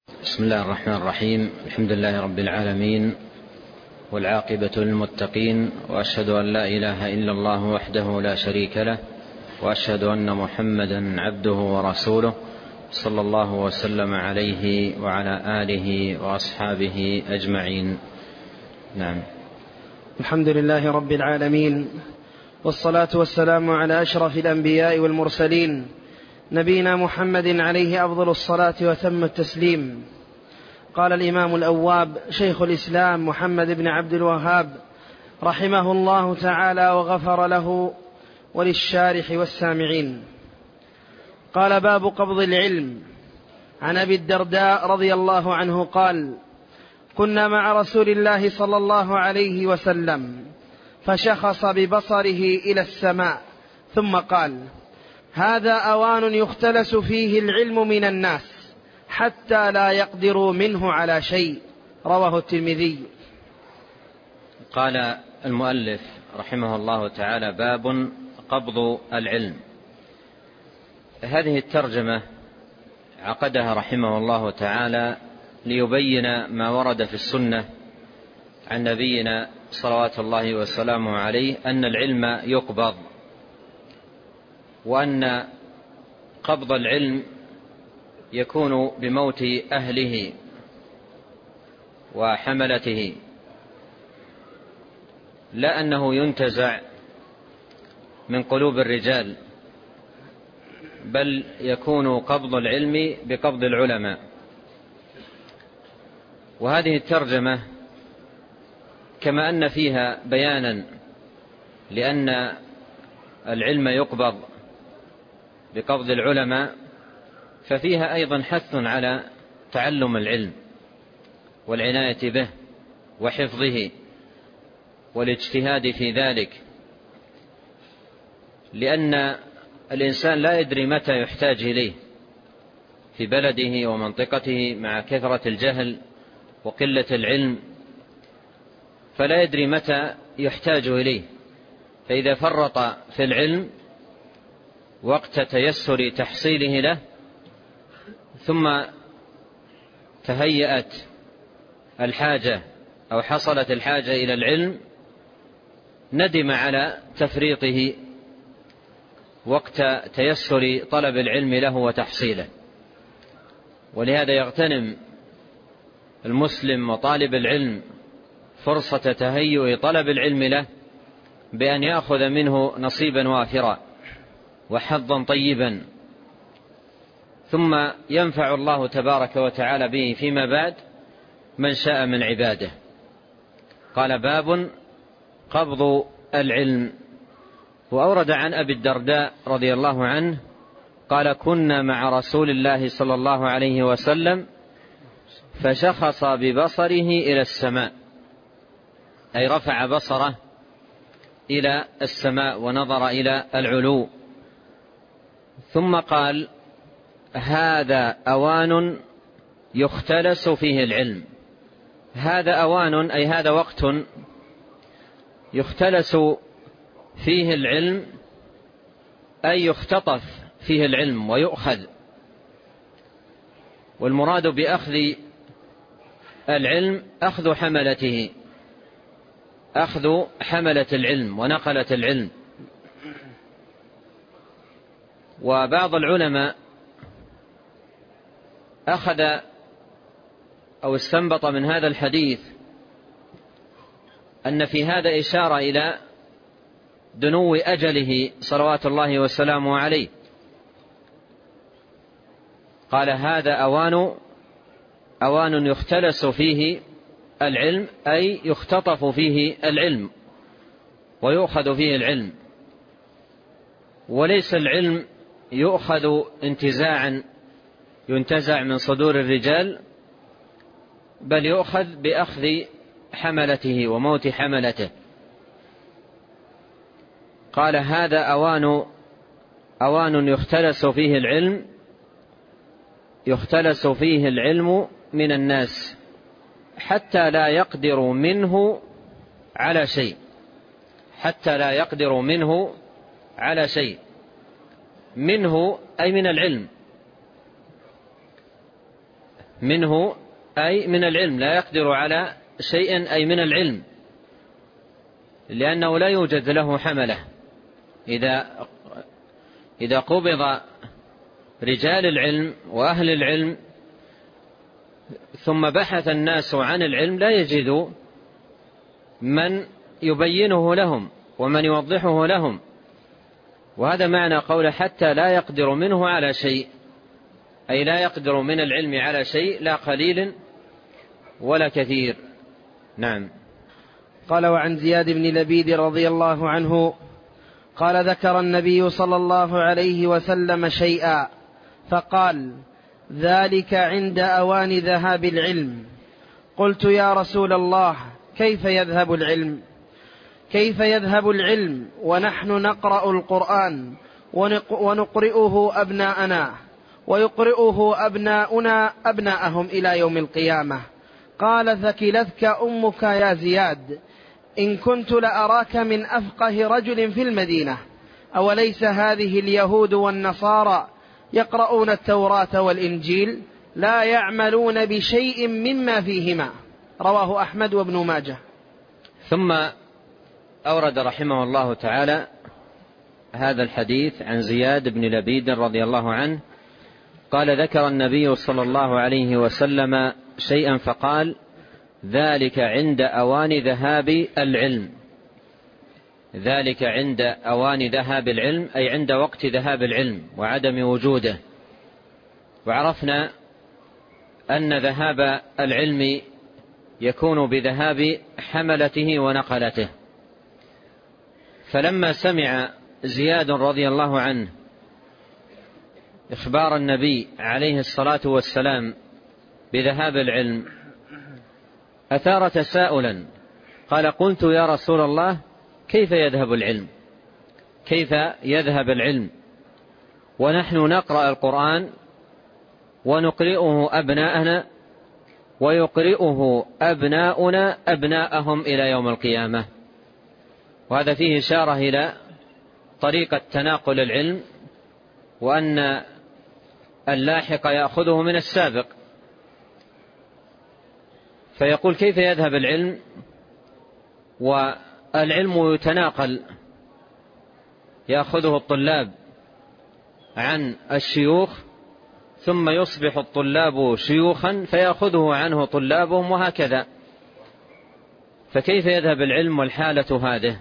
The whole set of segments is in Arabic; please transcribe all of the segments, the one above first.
بسم الله الرحمن الرحيم. الحمد لله رب العالمين، والعاقبة للمتقين، وأشهد أن لا إله إلا الله وحده لا شريك له، وأشهد أن محمدا عبده ورسوله، صلى الله وسلم عليه وعلى آله وأصحابه أجمعين. نعم. الحمد لله رب العالمين، والصلاة والسلام على أشرف الأنبياء والمرسلين، نبينا محمد عليه أفضل الصلاة وتم التسليم. قال الإمام الأواب شيخ الإسلام محمد بن عبد الوهاب رحمه الله تعالى وغفر له وللشارح والسامعين. قال: باب قبض العلم. عن أبي الدرداء رضي الله عنه قال: كنا مع رسول الله صلى الله عليه وسلم فشخص ببصره إلى السماء ثم قال: هذا أوان يختلس فيه العلم من الناس حتى لا يقدروا منه على شيء. رواه الترمذي. قال المؤلف رحمه الله تعالى: باب قبض العلم. هذه الترجمة عقدها رحمه الله تعالى ليبين ما ورد في السنة عن نبينا صلوات الله وسلامه عليه أن العلم يقبض، وأن قبض العلم يكون بموت أهله وحملته، لا أنه ينتزع من قلوب الرجال، بل يكون قبض العلم بقبض العلماء. وهذه الترجمة كما أن فيها بيانا لأن العلم يقبض بقبض العلماء، ففيها أيضا حث على تعلم العلم والعناية به وحفظه والاجتهاد في ذلك، لأن الإنسان لا يدري متى يحتاج إليه في بلده ومنطقته مع كثرة الجهل وقلة العلم، فلا يدري متى يحتاج إليه. فإذا فرط في العلم وقت تيسر تحصيله له، ثم تهيأت الحاجة أو حصلت الحاجة إلى العلم، ندم على تفريطه وقت تيسر طلب العلم له وتحصيله. ولهذا يغتنم المسلم وطالب العلم فرصة تهيئ طلب العلم له بأن يأخذ منه نصيبا وافرا وحظا طيبا، ثم ينفع الله تبارك وتعالى به فيما بعد من شاء من عباده. قال: باب قبض العلم. وأورد عن أبي الدرداء رضي الله عنه قال: كنا مع رسول الله صلى الله عليه وسلم فشخص ببصره إلى السماء، أي رفع بصره إلى السماء ونظر إلى العلو، ثم قال: هذا أوان يختلس فيه العلم. هذا أوان أي هذا وقت يختلس فيه العلم، أي يختطف فيه العلم ويؤخذ. والمراد بأخذ العلم أخذ حملته، أخذ حملة العلم ونقلة العلم. وبعض العلماء أخذ أو استنبط من هذا الحديث أن في هذا إشارة إلى دنو أجله صلوات الله وسلامه عليه. قال: هذا أوان يختلس فيه العلم، أي يختطف فيه العلم ويؤخذ فيه العلم. وليس العلم يؤخذ انتزاعا ينتزع من صدور الرجال، بل يؤخذ بأخذ حملته وموت حملته. قال: هذا أوان يختلس فيه العلم، يختلس فيه العلم من الناس حتى لا يقدر منه على شيء. حتى لا يقدر منه على شيء. منه أي من العلم، منه أي من العلم، لا يقدر على شيء أي من العلم، لأنه لا يوجد له حملة. إذا قبض رجال العلم وأهل العلم ثم بحث الناس عن العلم لا يجدوا من يبينه لهم ومن يوضحه لهم. وهذا معنى قوله حتى لا يقدر منه على شيء، أي لا يقدر من العلم على شيء، لا قليل ولا كثير. نعم. قال: وعن زياد بن لبيد رضي الله عنه قال: ذكر النبي صلى الله عليه وسلم شيئا فقال: ذلك عند أوان ذهاب العلم. قلت: يا رسول الله، كيف يذهب العلم ونحن نقرأ القرآن ونقرئه أبناءنا ويقرئه أبناؤنا أبناءهم إلى يوم القيامة؟ قال: ثكلتك أمك يا زياد، إن كنت لأراك من أفقه رجل في المدينة. أوليس هذه اليهود والنصارى يقرؤون التوراة والإنجيل لا يعملون بشيء مما فيهما؟ رواه أحمد وابن ماجه. ثم أورد رحمه الله تعالى هذا الحديث عن زياد بن لبيد رضي الله عنه قال: ذكر النبي صلى الله عليه وسلم شيئا فقال: ذلك عند أوان ذهاب العلم. ذلك عند أوان ذهاب العلم أي عند وقت ذهاب العلم وعدم وجوده. وعرفنا أن ذهاب العلم يكون بذهاب حملته ونقلته. فلما سمع زياد رضي الله عنه إخبار النبي عليه الصلاة والسلام بذهاب العلم أثار تساؤلا، قال: قلت يا رسول الله، كيف يذهب العلم؟ كيف يذهب العلم ونحن نقرأ القرآن ونقرئه أبناءنا ويقرئه أبناؤنا أبناءهم إلى يوم القيامة؟ وهذا فيه إشارة إلى طريقة تناقل العلم، وأن اللاحق يأخذه من السابق. فيقول: كيف يذهب العلم والعلم يتناقل، يأخذه الطلاب عن الشيوخ ثم يصبح الطلاب شيوخا فيأخذه عنه طلابهم وهكذا. فكيف يذهب العلم والحالة هذه؟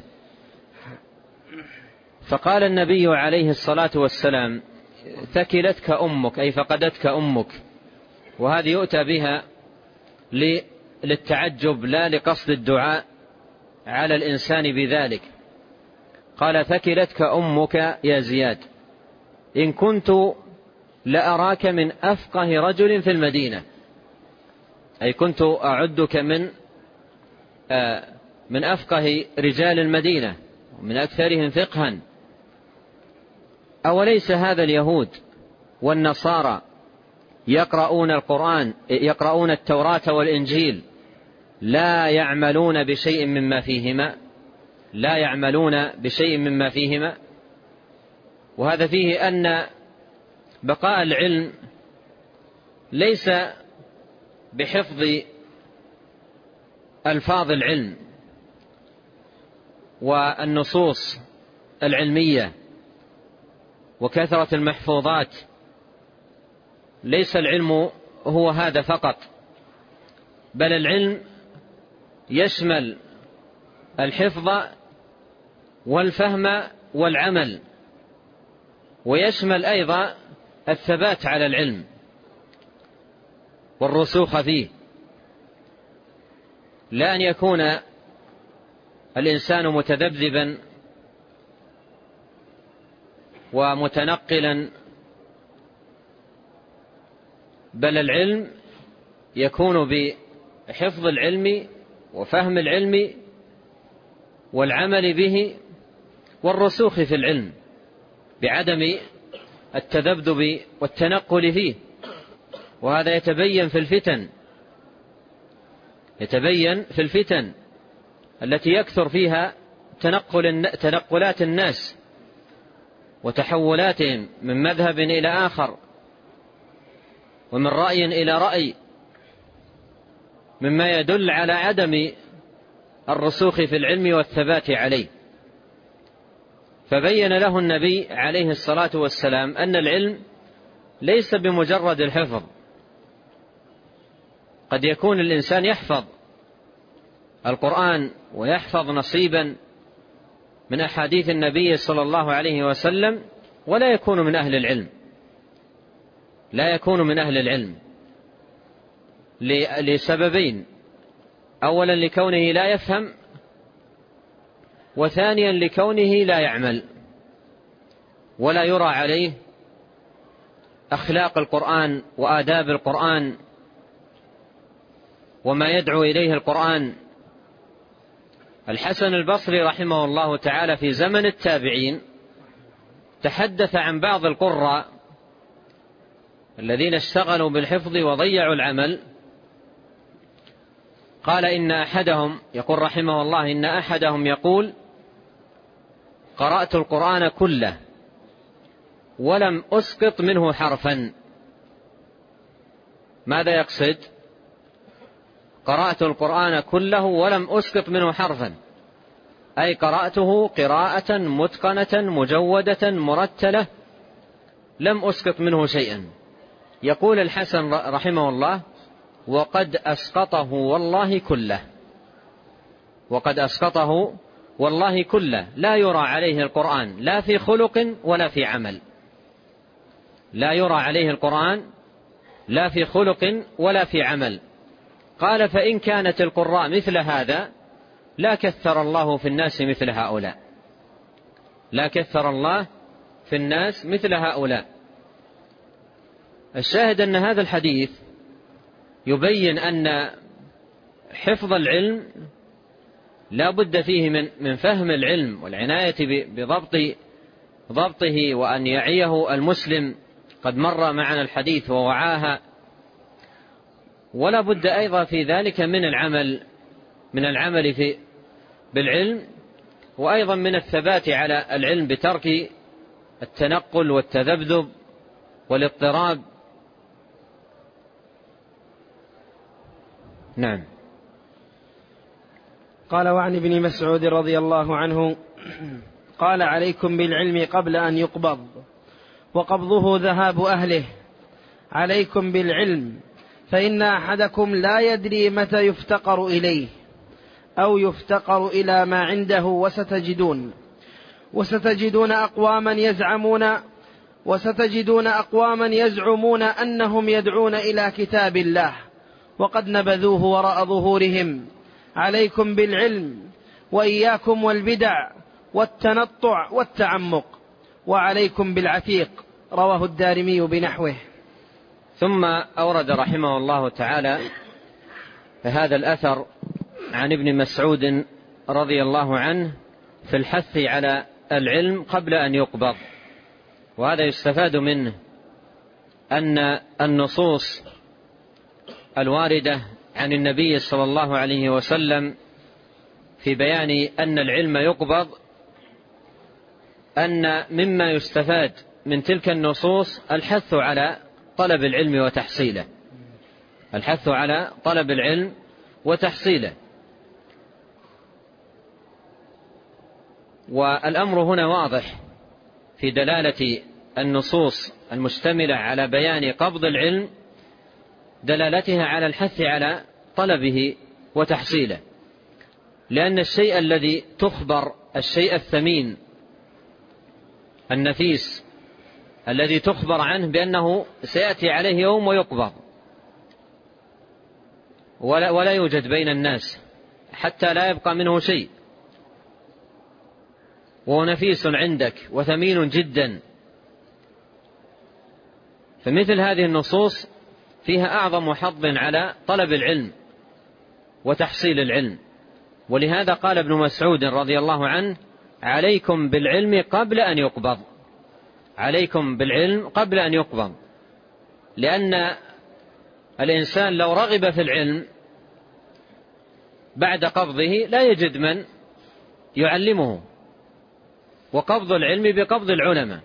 فقال النبي عليه الصلاة والسلام: ثكلتك أمك، أي فقدتك أمك. وهذه يؤتى بها للتعجب لا لقصد الدعاء على الإنسان بذلك. قال: ثكلتك أمك يا زياد، إن كنت لأراك من أفقه رجل في المدينة، أي كنت أعدك من أفقه رجال المدينة ومن أكثرهم فقها. أوليس هذا اليهود والنصارى يقرؤون القرآن، يقرؤون التوراة والإنجيل لا يعملون بشيء مما فيهما؟ لا يعملون بشيء مما فيهما. وهذا فيه أن بقاء العلم ليس بحفظ ألفاظ العلم والنصوص العلمية وكثرة المحفوظات. ليس العلم هو هذا فقط، بل العلم يشمل الحفظ والفهم والعمل، ويشمل أيضا الثبات على العلم والرسوخ فيه. لا أن يكون الإنسان متذبذبا ومتنقلا، بل العلم يكون بحفظ العلم وفهم العلم والعمل به والرسوخ في العلم، بعدم التذبذب والتنقل فيه. وهذا يتبين في الفتن التي يكثر فيها تنقلات الناس وتحولاتهم من مذهب إلى آخر ومن رأي إلى رأي مما يدل على عدم الرسوخ في العلم والثبات عليه. فبين له النبي عليه الصلاة والسلام أن العلم ليس بمجرد الحفظ. قد يكون الإنسان يحفظ القرآن ويحفظ نصيبا من أحاديث النبي صلى الله عليه وسلم ولا يكون من أهل العلم، لا يكون من أهل العلم لسببين: أولا لكونه لا يفهم، وثانيا لكونه لا يعمل ولا يرى عليه أخلاق القرآن وآداب القرآن وما يدعو إليه القرآن. الحسن البصري رحمه الله تعالى في زمن التابعين تحدث عن بعض القراء الذين اشتغلوا بالحفظ وضيعوا العمل. قال إن أحدهم يقول رحمه الله: إن أحدهم يقول: قرأت القرآن كله ولم أسقط منه حرفا. ماذا يقصد؟ قرأت القرآن كله ولم أسقط منه حرفا، أي قرأته قراءة متقنة مجودة مرتلة لم أسقط منه شيئا. يقول الحسن رحمه الله: وقد أسقطه والله كله، وقد أسقطه والله كله، لا يرى عليه القرآن لا في خلق ولا في عمل، لا يرى عليه القرآن لا في خلق ولا في عمل. قال: فإن كانت القراء مثل هذا لا كثر الله في الناس مثل هؤلاء، لا كثر الله في الناس مثل هؤلاء. الشاهد أن هذا الحديث يبين أن حفظ العلم لا بد فيه من فهم العلم والعناية بضبطه وأن يعيه المسلم. قد مر معنا الحديث ووعاها. ولا بد أيضا في ذلك من العمل بالعلم، وأيضا من الثبات على العلم بترك التنقل والتذبذب والاضطراب. نعم. قال: وعن ابن مسعود رضي الله عنه قال: عليكم بالعلم قبل أن يقبض، وقبضه ذهاب أهله. عليكم بالعلم، فإن أحدكم لا يدري متى يفتقر إليه أو يفتقر إلى ما عنده، وستجدون أقواما يزعمون أنهم يدعون إلى كتاب الله وقد نبذوه وراء ظهورهم. عليكم بالعلم، وإياكم والبدع والتنطع والتعمق، وعليكم بالعتيق. رواه الدارمي بنحوه. ثم أورد رحمه الله تعالى هذا الأثر عن ابن مسعود رضي الله عنه في الحث على العلم قبل أن يقبض. وهذا يستفاد منه أن النصوص الواردة عن النبي صلى الله عليه وسلم في بيان أن العلم يقبض، أن مما يستفاد من تلك النصوص الحث على طلب العلم وتحصيله، الحث على طلب العلم وتحصيله. والأمر هنا واضح في دلالة النصوص المشتملة على بيان قبض العلم، دلالتها على الحث على طلبه وتحصيله، لأن الشيء الذي تخبر، الشيء الثمين النفيس الذي تخبر عنه بأنه سيأتي عليه يوم ويقبض ولا يوجد بين الناس حتى لا يبقى منه شيء، وهو نفيس عندك وثمين جدا، فمثل هذه النصوص فيها أعظم حظ على طلب العلم وتحصيل العلم. ولهذا قال ابن مسعود رضي الله عنه: عليكم بالعلم قبل أن يقبض، عليكم بالعلم قبل أن يقبض، لأن الإنسان لو رغب في العلم بعد قبضه لا يجد من يعلمه، وقبض العلم بقبض العلماء.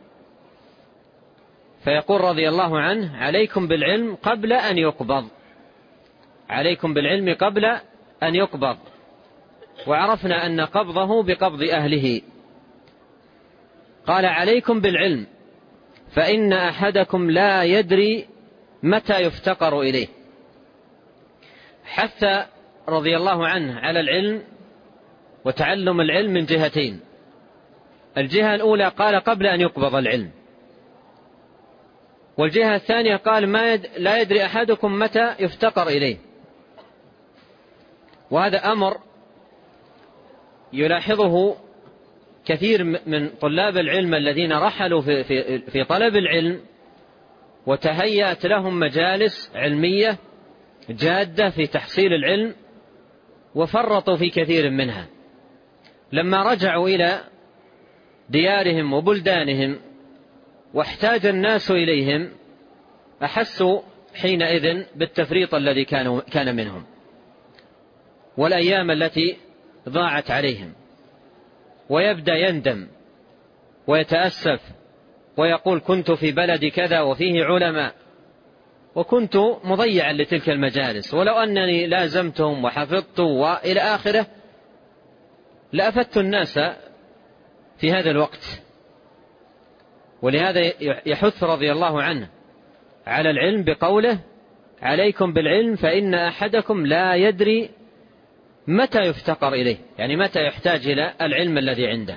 فيقول رضي الله عنه: عليكم بالعلم قبل أن يقبض، عليكم بالعلم قبل أن يقبض، وعرفنا أن قبضه بقبض أهله. قال عليكم بالعلم فإن أحدكم لا يدري متى يفتقر إليه. حث رضي الله عنه على العلم وتعلم العلم من جهتين. الجهة الأولى قال قبل أن يقبض العلم، والجهة الثانية قال لا يدري أحدكم متى يفتقر إليه. وهذا أمر يلاحظه كثير من طلاب العلم الذين رحلوا في طلب العلم وتهيأت لهم مجالس علمية جادة في تحصيل العلم، وفرطوا في كثير منها. لما رجعوا إلى ديارهم وبلدانهم واحتاج الناس إليهم أحسوا حينئذ بالتفريط الذي كان منهم والأيام التي ضاعت عليهم، ويبدأ يندم ويتأسف ويقول كنت في بلد كذا وفيه علماء وكنت مضيعا لتلك المجالس، ولو أنني لازمتهم وحفظت وإلى آخره لأفدت الناس في هذا الوقت. ولهذا يحث رضي الله عنه على العلم بقوله عليكم بالعلم فإن أحدكم لا يدري متى يفتقر إليه، يعني متى يحتاج إلى العلم الذي عنده.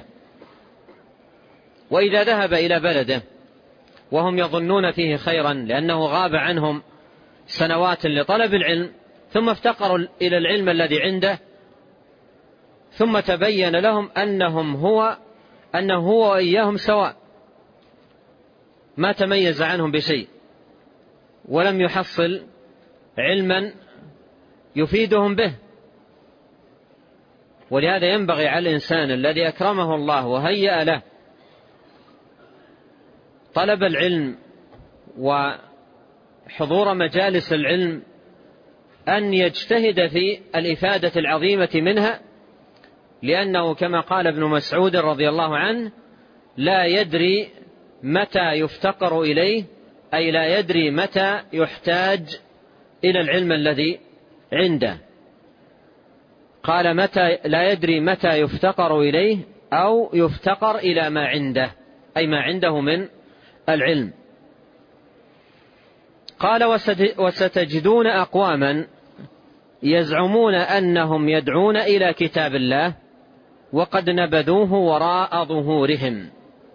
وإذا ذهب إلى بلده وهم يظنون فيه خيرا لأنه غاب عنهم سنوات لطلب العلم، ثم افتقروا إلى العلم الذي عنده، ثم تبين لهم أنه هو وإياهم سواء، ما تميز عنهم بشيء ولم يحصل علما يفيدهم به. ولهذا ينبغي على الإنسان الذي أكرمه الله وهيأ له طلب العلم وحضور مجالس العلم أن يجتهد في الإفادة العظيمة منها، لأنه كما قال ابن مسعود رضي الله عنه لا يدري متى يفتقر إليه، أي لا يدري متى يحتاج إلى العلم الذي عنده. قال لا يدري متى يفتقر إليه أو يفتقر إلى ما عنده، أي ما عنده من العلم. قال وستجدون أقواما يزعمون أنهم يدعون إلى كتاب الله وقد نبذوه وراء ظهورهم.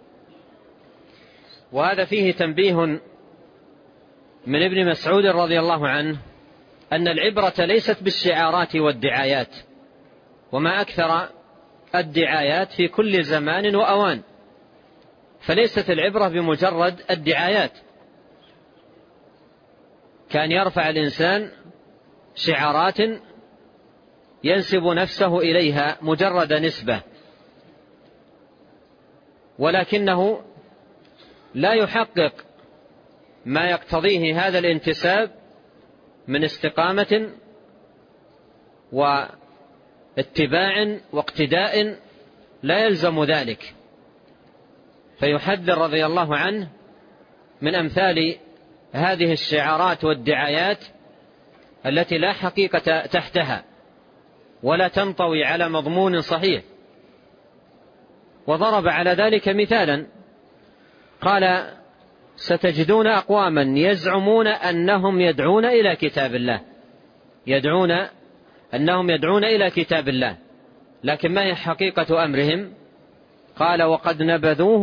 وهذا فيه تنبيه من ابن مسعود رضي الله عنه أن العبرة ليست بالشعارات والدعايات، وما أكثر الدعايات في كل زمان وأوان، فليست العبرة بمجرد الدعايات، كان يرفع الإنسان شعارات ينسب نفسه إليها مجرد نسبة، ولكنه لا يحقق ما يقتضيه هذا الانتساب من استقامة واتباع واقتداء لا يلزم ذلك. فيحذر رضي الله عنه من أمثال هذه الشعارات والدعايات التي لا حقيقة تحتها ولا تنطوي على مضمون صحيح. وضرب على ذلك مثالا قال ستجدون أقواما يزعمون أنهم يدعون إلى كتاب الله، أنهم يدعون إلى كتاب الله، لكن ما هي حقيقة أمرهم؟ قال وقد نبذوه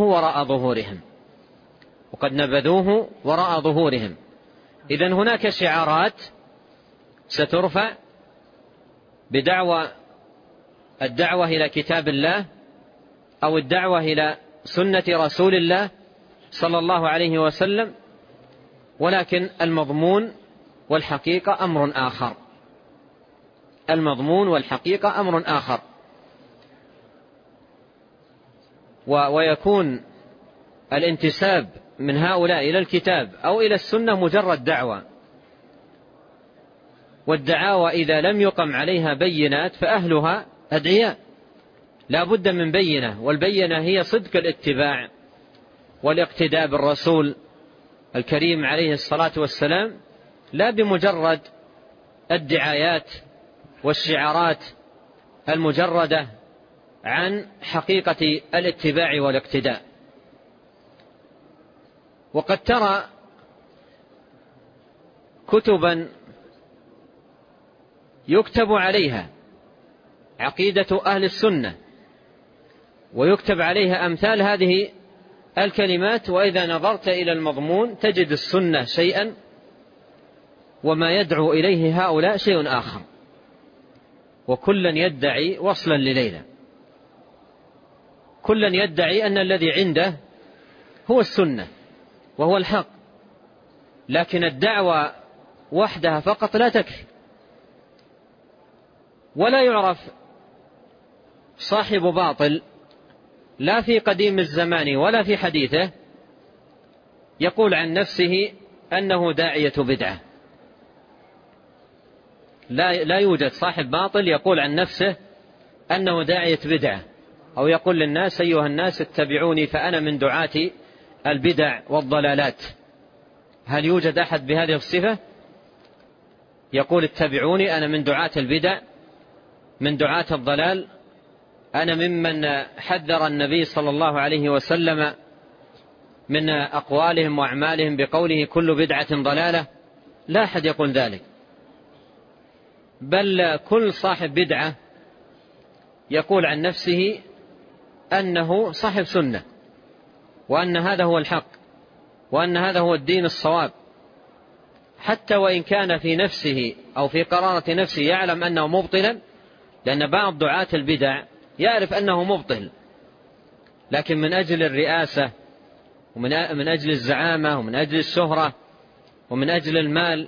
وراء ظهورهم. إذن هناك شعارات سترفع الدعوة إلى كتاب الله أو الدعوة إلى سنة رسول الله صلى الله عليه وسلم، ولكن المضمون والحقيقة أمر آخر. ويكون الانتساب من هؤلاء إلى الكتاب أو إلى السنة مجرد دعوة، والدعاوى إذا لم يقم عليها بينات فأهلها أدعياء، لا بد من بينة، والبينة هي صدق الاتباع والاقتداء بالرسول الكريم عليه الصلاة والسلام، لا بمجرد الدعايات والشعارات المجردة عن حقيقة الاتباع والاقتداء. وقد ترى كتبا يكتب عليها عقيدة أهل السنة ويكتب عليها أمثال هذه الكلمات، وإذا نظرت إلى المضمون تجد السنة شيئا وما يدعو إليه هؤلاء شيء آخر، وكلا يدعي وصلا لليلى، كلا يدعي أن الذي عنده هو السنة وهو الحق، لكن الدعوة وحدها فقط لا تكفي. ولا يعرف صاحب باطل لا في قديم الزمان ولا في حديثه يقول عن نفسه أنه داعية بدعة. لا يوجد صاحب باطل يقول عن نفسه أنه داعية بدعة، أو يقول للناس أيها الناس اتبعوني فأنا من دعاة البدع والضلالات. هل يوجد أحد بهذه الصفة يقول اتبعوني أنا من دعاة البدع من دعاة الضلال، أنا ممن حذر النبي صلى الله عليه وسلم من أقوالهم وأعمالهم بقوله كل بدعة ضلالة؟ لا أحد يقول ذلك، بل كل صاحب بدعة يقول عن نفسه أنه صاحب سنة، وأن هذا هو الحق، وأن هذا هو الدين الصواب، حتى وإن كان في نفسه أو في قرارة نفسه يعلم أنه مبطلا، لأن بعض دعاة البدع يعرف أنه مبطل، لكن من أجل الرئاسة ومن أجل الزعامة ومن أجل الشهرة ومن أجل المال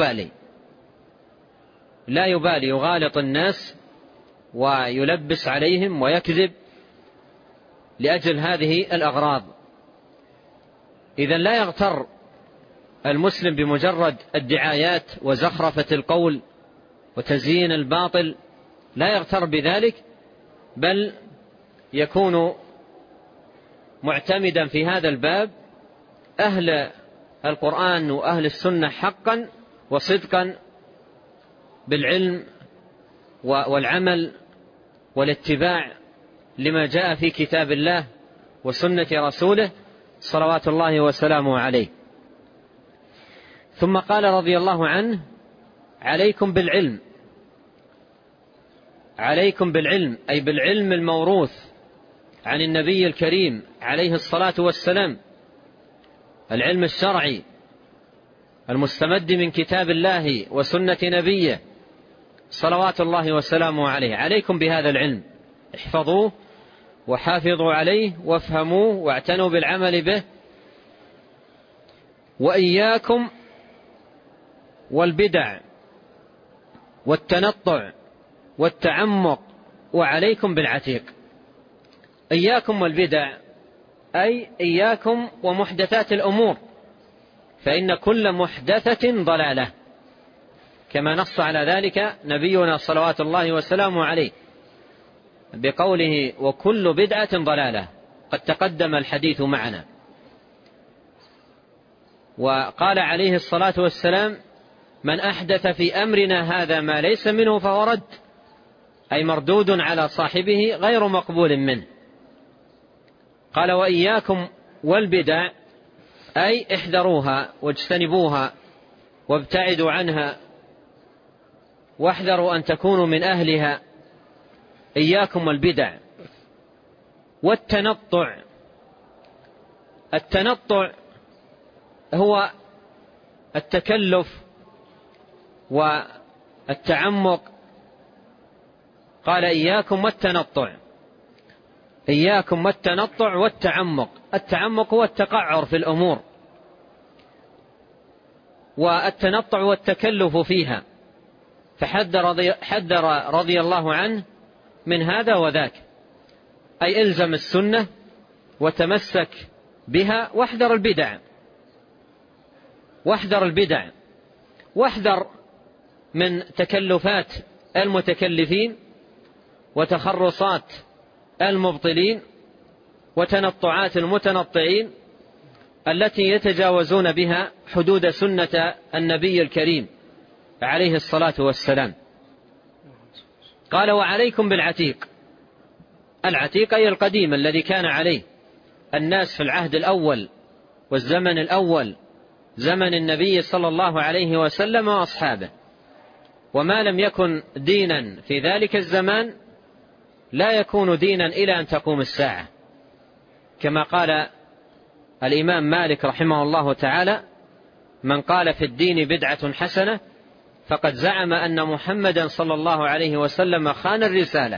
لا يبالي يغالط الناس ويلبس عليهم ويكذب لأجل هذه الأغراض. إذن لا يغتر المسلم بمجرد الدعايات وزخرفة القول وتزيين الباطل، لا يغتر بذلك، بل يكون معتمدا في هذا الباب أهل القرآن وأهل السنة حقا وصدقا بالعلم والعمل والاتباع لما جاء في كتاب الله وسنة رسوله صلوات الله وسلامه عليه. ثم قال رضي الله عنه عليكم بالعلم، عليكم بالعلم أي بالعلم الموروث عن النبي الكريم عليه الصلاة والسلام، العلم الشرعي المستمد من كتاب الله وسنة نبيه صلوات الله وسلامه عليه. عليكم بهذا العلم، احفظوه وحافظوا عليه وافهموه واعتنوا بالعمل به. وإياكم والبدع والتنطع والتعمق وعليكم بالعتيق. إياكم والبدع أي إياكم ومحدثات الأمور، فإن كل محدثة ضلالة، كما نص على ذلك نبينا صلوات الله وسلامه عليه بقوله وكل بدعة ضلالة، قد تقدم الحديث معنا. وقال عليه الصلاة والسلام من أحدث في أمرنا هذا ما ليس منه فهو رد، أي مردود على صاحبه غير مقبول منه. قال وإياكم والبدع أي احذروها واجتنبوها وابتعدوا عنها واحذروا أن تكونوا من أهلها. إياكم والبدع. والتنطع، التنطع هو التكلف والتعمق. قال إياكم والتنطع، إياكم والتنطع والتعمق. التعمق هو التقعر في الأمور، والتنطع والتكلف فيها، فحذر رضي الله عنه من هذا وذاك، أي إلزم السنة وتمسك بها واحذر البدع، واحذر البدع، واحذر من تكلفات المتكلفين وتخرصات المبطلين وتنطعات المتنطعين التي يتجاوزون بها حدود سنة النبي الكريم عليه الصلاة والسلام. قال: وعليكم بالعتيق. العتيق أي القديم الذي كان عليه الناس في العهد الأول والزمن الأول، زمن النبي صلى الله عليه وسلم وأصحابه. وما لم يكن دينا في ذلك الزمان لا يكون دينا إلى أن تقوم الساعة، كما قال الإمام مالك رحمه الله تعالى: من قال في الدين بدعة حسنة فقد زعم أن محمدا صلى الله عليه وسلم خان الرسالة،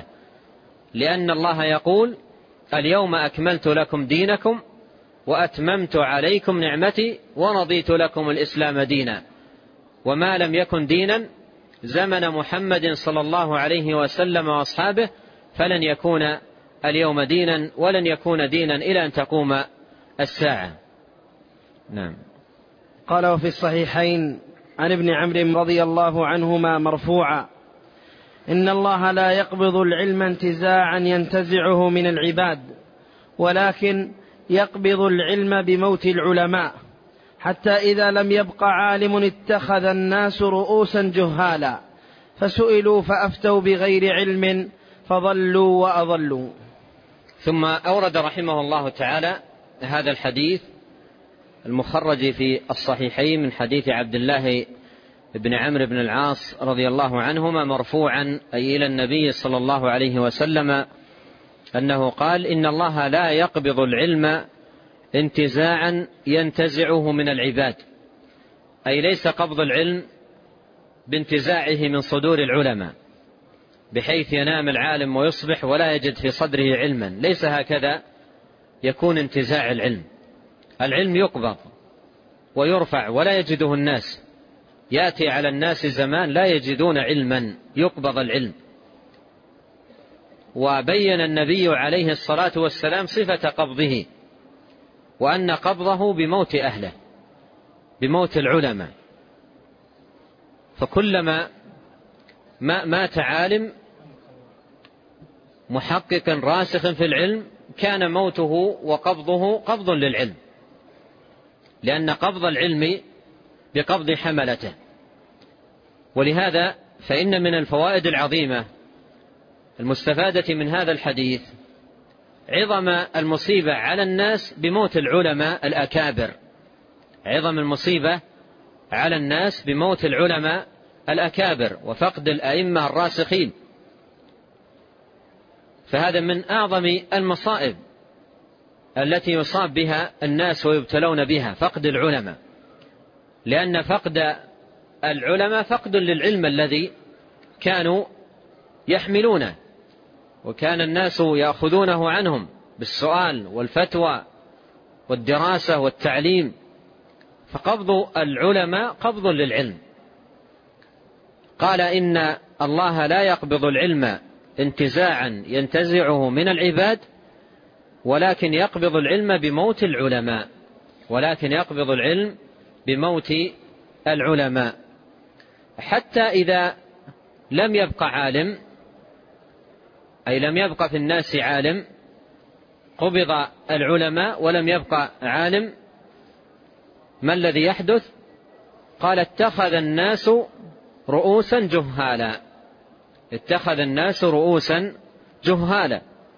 لأن الله يقول: اليوم أكملت لكم دينكم وأتممت عليكم نعمتي ورضيت لكم الإسلام دينا. وما لم يكن دينا زمن محمد صلى الله عليه وسلم وأصحابه فلن يكون اليوم دينا، ولن يكون دينا إلى أن تقوم الساعة. نعم. قال: وفي الصحيحين عن ابن عمرو رضي الله عنهما مرفوعا: إن الله لا يقبض العلم انتزاعا ينتزعه من العباد، ولكن يقبض العلم بموت العلماء، حتى إذا لم يبق عالم اتخذ الناس رؤوسا جهالا، فسئلوا فأفتوا بغير علم فضلوا وأضلوا. ثم أورد رحمه الله تعالى هذا الحديث المخرج في الصحيحين من حديث عبد الله بن عمرو بن العاص رضي الله عنهما مرفوعا أي إلى النبي صلى الله عليه وسلم أنه قال: إن الله لا يقبض العلم انتزاعا ينتزعه من العباد، أي ليس قبض العلم بانتزاعه من صدور العلماء بحيث ينام العالم ويصبح ولا يجد في صدره علما، ليس هكذا يكون انتزاع العلم. العلم يقبض ويرفع ولا يجده الناس، يأتي على الناس زمان لا يجدون علما، يقبض العلم. وبين النبي عليه الصلاة والسلام صفة قبضه، وأن قبضه بموت أهله، بموت العلماء. فكلما مات عالم محقق راسخ في العلم كان موته وقبضه قبض للعلم، لأن قبض العلم بقبض حملته. ولهذا فإن من الفوائد العظيمة المستفادة من هذا الحديث عظم المصيبة على الناس بموت العلماء الأكابر، عظم المصيبة على الناس بموت العلماء الأكابر وفقد الأئمة الراسخين. فهذا من أعظم المصائب التي يصاب بها الناس ويبتلون بها، فقد العلماء، لأن فقد العلماء فقد للعلم الذي كانوا يحملونه وكان الناس يأخذونه عنهم بالسؤال والفتوى والدراسة والتعليم. فقبض العلماء قبض للعلم. قال: إن الله لا يقبض العلم انتزاعا ينتزعه من العباد، ولكن يقبض العلم بموت العلماء، ولكن يقبض العلم بموت العلماء، حتى إذا لم يبق عالم، أي لم يبق في الناس عالم، قبض العلماء ولم يبق عالم، ما الذي يحدث؟ قال: اتخذ الناس رؤوسا جهالا. اتخذ الناس رؤوسا جهالا،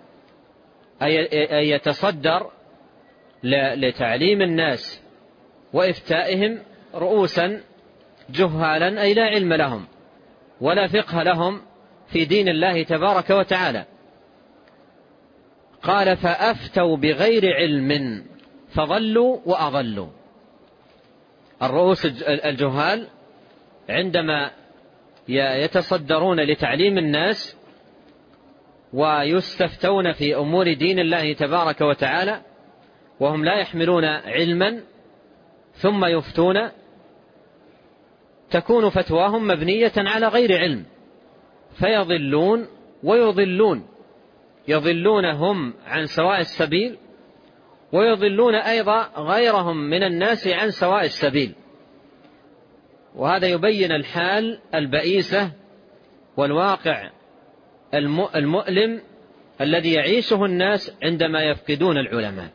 أي يتصدر لتعليم الناس وإفتائهم رؤوسا جهالا، أي لا علم لهم ولا فقه لهم في دين الله تبارك وتعالى. قال: فأفتوا بغير علم فضلوا وأضلوا. الرؤوس الجهال عندما يتصدرون لتعليم الناس ويستفتون في أمور دين الله تبارك وتعالى وهم لا يحملون علما ثم يفتون، تكون فتواهم مبنية على غير علم، فيضلون ويضلون، يضلون هم عن سواء السبيل ويضلون أيضا غيرهم من الناس عن سواء السبيل. وهذا يبين الحال البئيسة والواقع المؤلم الذي يعيشه الناس عندما يفقدون العلماء.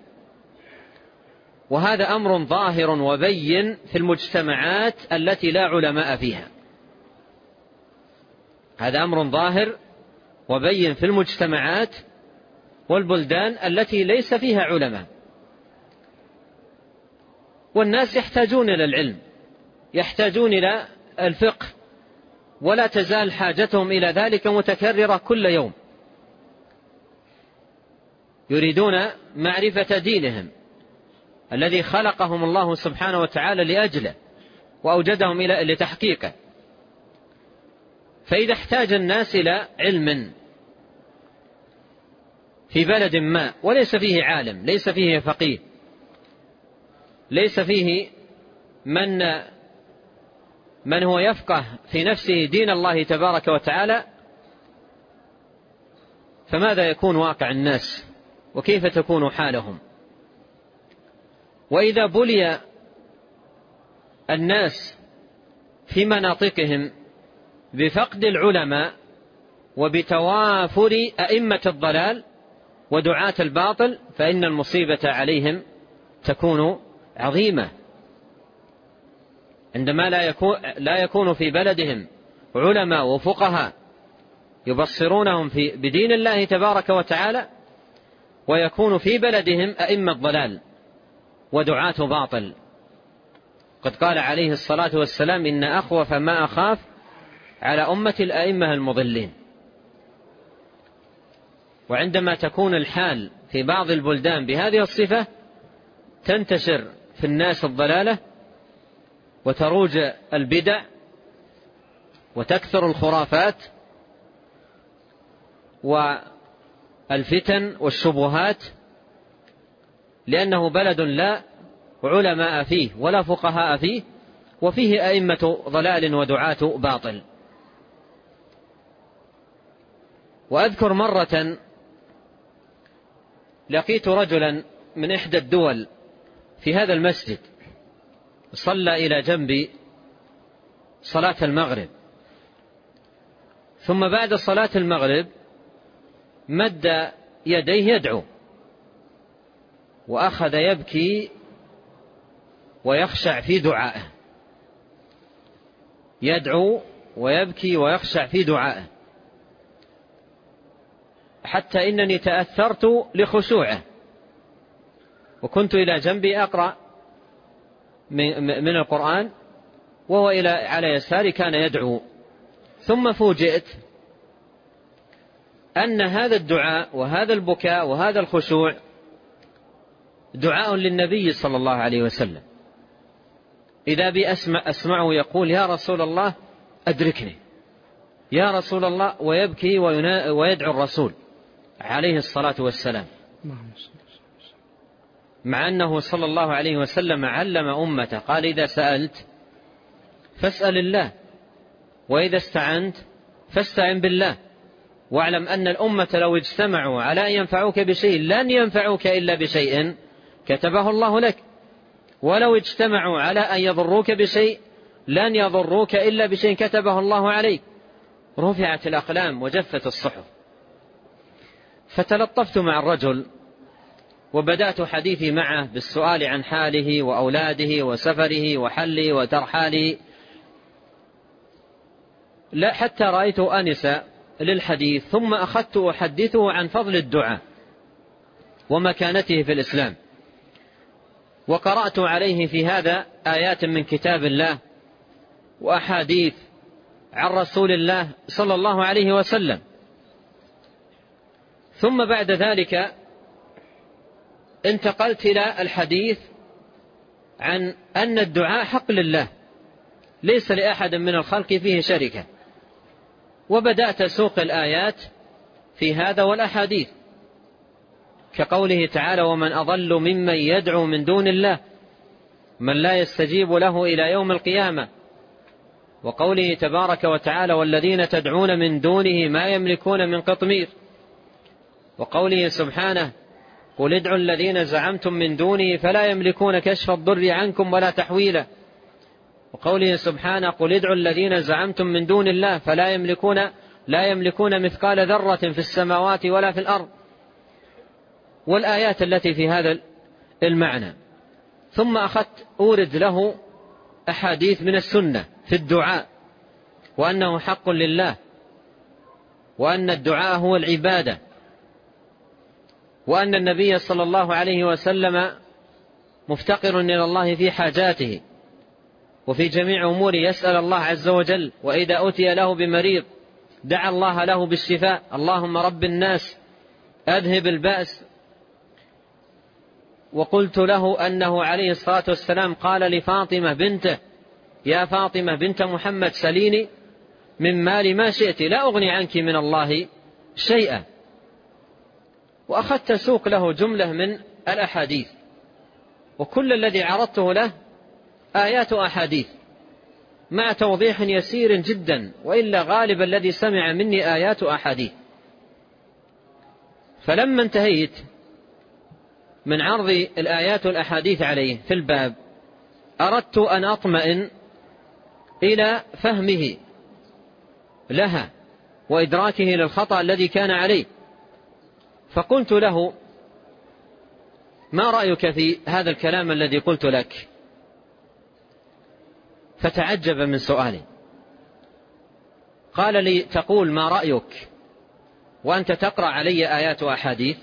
وهذا أمر ظاهر وبين في المجتمعات التي لا علماء فيها، هذا أمر ظاهر وبين في المجتمعات والبلدان التي ليس فيها علماء، والناس يحتاجون إلى العلم، يحتاجون إلى الفقه، ولا تزال حاجتهم إلى ذلك متكررة كل يوم. يريدون معرفة دينهم الذي خلقهم الله سبحانه وتعالى لأجله وأوجدهم لتحقيقه. فإذا احتاج الناس إلى علم في بلد ما وليس فيه عالم، ليس فيه فقيه، ليس فيه من هو يفقه في نفسه دين الله تبارك وتعالى، فماذا يكون واقع الناس وكيف تكون حالهم؟ وإذا بلي الناس في مناطقهم بفقد العلماء وبتوافر أئمة الضلال ودعاة الباطل، فإن المصيبة عليهم تكون عظيمة. عندما لا يكون في بلدهم علماء وفقهاء يبصرونهم بدين الله تبارك وتعالى، ويكون في بلدهم أئمة ضلال ودعاة باطل. قد قال عليه الصلاة والسلام: إن أخوف ما أخاف على أمة الأئمة المضلين. وعندما تكون الحال في بعض البلدان بهذه الصفة تنتشر في الناس الضلالة وتروج البدع وتكثر الخرافات والفتن والشبهات، لأنه بلد لا علماء فيه ولا فقهاء فيه، وفيه أئمة ضلال ودعاة باطل. وأذكر مرة لقيت رجلا من إحدى الدول في هذا المسجد صلى إلى جنبي صلاة المغرب، ثم بعد صلاة المغرب مد يديه يدعو، وأخذ يبكي ويخشع في دعائه، يدعو ويبكي ويخشع في دعائه، حتى إنني تأثرت لخشوعه، وكنت إلى جنبي أقرأ من القرآن وهو على يساري كان يدعو. ثم فوجئت أن هذا الدعاء وهذا البكاء وهذا الخشوع دعاء للنبي صلى الله عليه وسلم. إذا بي أسمعه يقول: يا رسول الله أدركني، يا رسول الله، ويبكي ويدعو الرسول عليه الصلاة والسلام، مع أنه صلى الله عليه وسلم علم أمته قال: إذا سألت فاسأل الله، وإذا استعنت فاستعن بالله، واعلم أن الأمة لو اجتمعوا على أن ينفعوك بشيء لن ينفعوك إلا بشيء كتبه الله لك، ولو اجتمعوا على أن يضروك بشيء لن يضروك إلا بشيء كتبه الله عليك. رفعت الأقلام وجفت الصحف. فتلطفت مع الرجل وبدأت حديثي معه بالسؤال عن حاله وأولاده وسفره وحله وترحاله، لا حتى رأيت أنسة للحديث، ثم أخذت أحدثه عن فضل الدعاء ومكانته في الإسلام، وقرأت عليه في هذا آيات من كتاب الله وأحاديث عن رسول الله صلى الله عليه وسلم. ثم بعد ذلك انتقلت إلى الحديث عن أن الدعاء حق لله ليس لأحد من الخلق فيه شركة، وبدأت أسوق الآيات في هذا والأحاديث، كقوله تعالى: ومن أضل ممن يدعو من دون الله من لا يستجيب له إلى يوم القيامة، وقوله تبارك وتعالى: والذين تدعون من دونه ما يملكون من قطمير، وقوله سبحانه: قل ادعوا الذين زعمتم من دونه فلا يملكون كشف الضر عنكم ولا تحويلا، وقوله سبحانه: قل ادعوا الذين زعمتم من دون الله فلا يملكون مثقال ذرة في السماوات ولا في الأرض، والآيات التي في هذا المعنى. ثم أخذت أورد له أحاديث من السنة في الدعاء، وأنه حق لله، وأن الدعاء هو العبادة، وأن النبي صلى الله عليه وسلم مفتقر إلى الله في حاجاته وفي جميع أموره، يسأل الله عز وجل، وإذا أتي له بمريض دعا الله له بالشفاء: اللهم رب الناس أذهب البأس. وقلت له أنه عليه الصلاة والسلام قال لفاطمة بنته: يا فاطمة بنت محمد سليني من مال ما شئت لا أغني عنك من الله شيئا. وأخذت أسوق له جملة من الأحاديث، وكل الذي عرضته له آيات أحاديث مع توضيح يسير جدا، وإلا غالب الذي سمع مني آيات أحاديث. فلما انتهيت من عرض الآيات والأحاديث عليه في الباب أردت أن أطمئن إلى فهمه لها وإدراكه للخطأ الذي كان عليه، فقلت له: ما رأيك في هذا الكلام الذي قلت لك؟ فتعجب من سؤالي، قال لي: تقول ما رأيك وأنت تقرأ علي آيات وأحاديث؟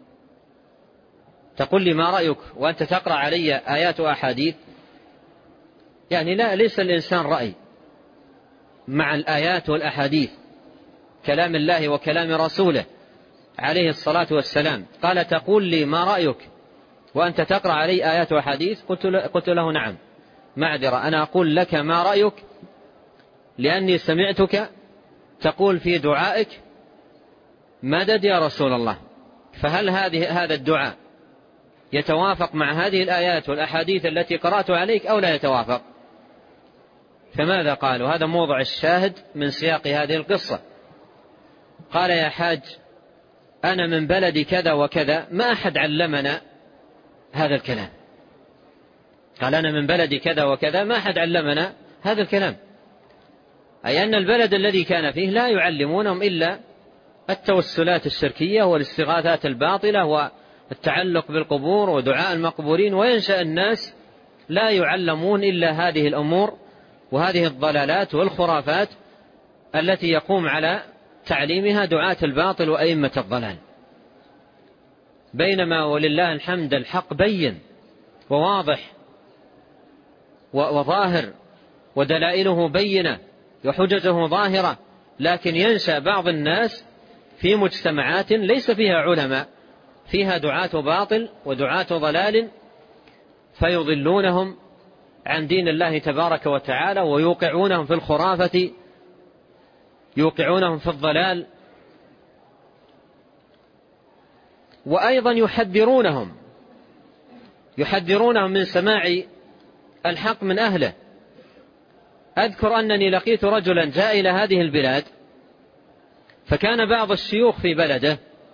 تقول لي ما رأيك وأنت تقرأ علي آيات وأحاديث؟ يعني ليس الإنسان رأي مع الآيات والأحاديث، كلام الله وكلام رسوله عليه الصلاة والسلام. قال: تقول لي ما رأيك وأنت تقرأ علي آيات وأحاديث؟ قلت له: نعم، معذرة، أنا أقول لك ما رأيك لأني سمعتك تقول في دعائك: مدد يا رسول الله. فهل هذا الدعاء يتوافق مع هذه الآيات والأحاديث التي قرأت عليك أو لا يتوافق؟ فماذا قالوا؟ هذا موضع الشاهد من سياق هذه القصة. قال: يا حاج، أنا من بلد كذا وكذا، ما أحد علمنا هذا الكلام. قال: أنا من بلد كذا وكذا، ما أحد علمنا هذا الكلام، أي أن البلد الذي كان فيه لا يعلمونهم إلا التوسلات الشركية والاستغاثات الباطلة والتعلق بالقبور ودعاء المقبورين، وينشأ الناس لا يعلمون إلا هذه الأمور وهذه الضلالات والخرافات التي يقوم على تعليمها دعاة الباطل وأئمة الضلال. بينما ولله الحمد الحق بين وواضح وظاهر ودلائله بينة وحججه ظاهرة، لكن ينشأ بعض الناس في مجتمعات ليس فيها علماء، فيها دعاة باطل ودعاة ضلال، فيضلونهم عن دين الله تبارك وتعالى ويوقعونهم في الخرافة، يوقعونهم في الضلال، وأيضا يحذرونهم من سماع الحق من أهله. أذكر أنني لقيت رجلا جاء إلى هذه البلاد، فكان بعض الشيوخ في بلده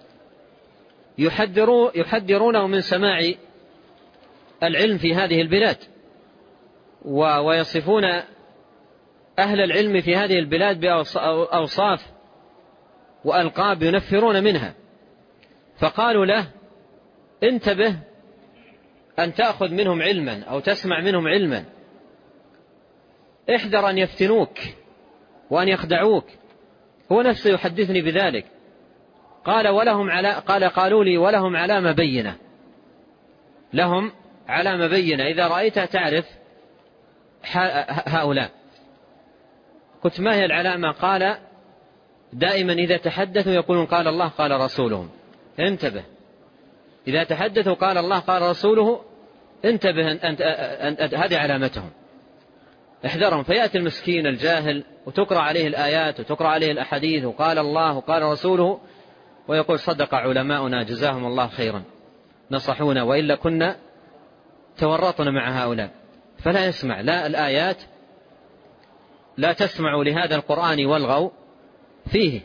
يحذرونه من سماع العلم في هذه البلاد، ويصفون أهل العلم في هذه البلاد بأوصاف وألقاب ينفرون منها. فقالوا له: انتبه أن تأخذ منهم علما أو تسمع منهم علما، احذر أن يفتنوك وأن يخدعوك. هو نفسه يحدثني بذلك. قالوا لي: ولهم علامة بينة، لهم علامة بينة إذا رأيتها تعرف هؤلاء. قلت: ما هي العلامة؟ قال: دائما إذا تحدثوا يقولون قال الله قال رسولهم. انتبه، إذا تحدثوا قال الله قال رسوله انتبه أنت هذه علامتهم، احذرهم. فيأتي المسكين الجاهل وتقرأ عليه الآيات وتقرأ عليه الأحاديث وقال الله وقال رسوله، ويقول: صدق علماؤنا جزاهم الله خيرا، نصحونا، وإلا كنا تورطنا مع هؤلاء. فلا يسمع لا الآيات، لا تسمعوا لهذا القرآن والغوا فيه.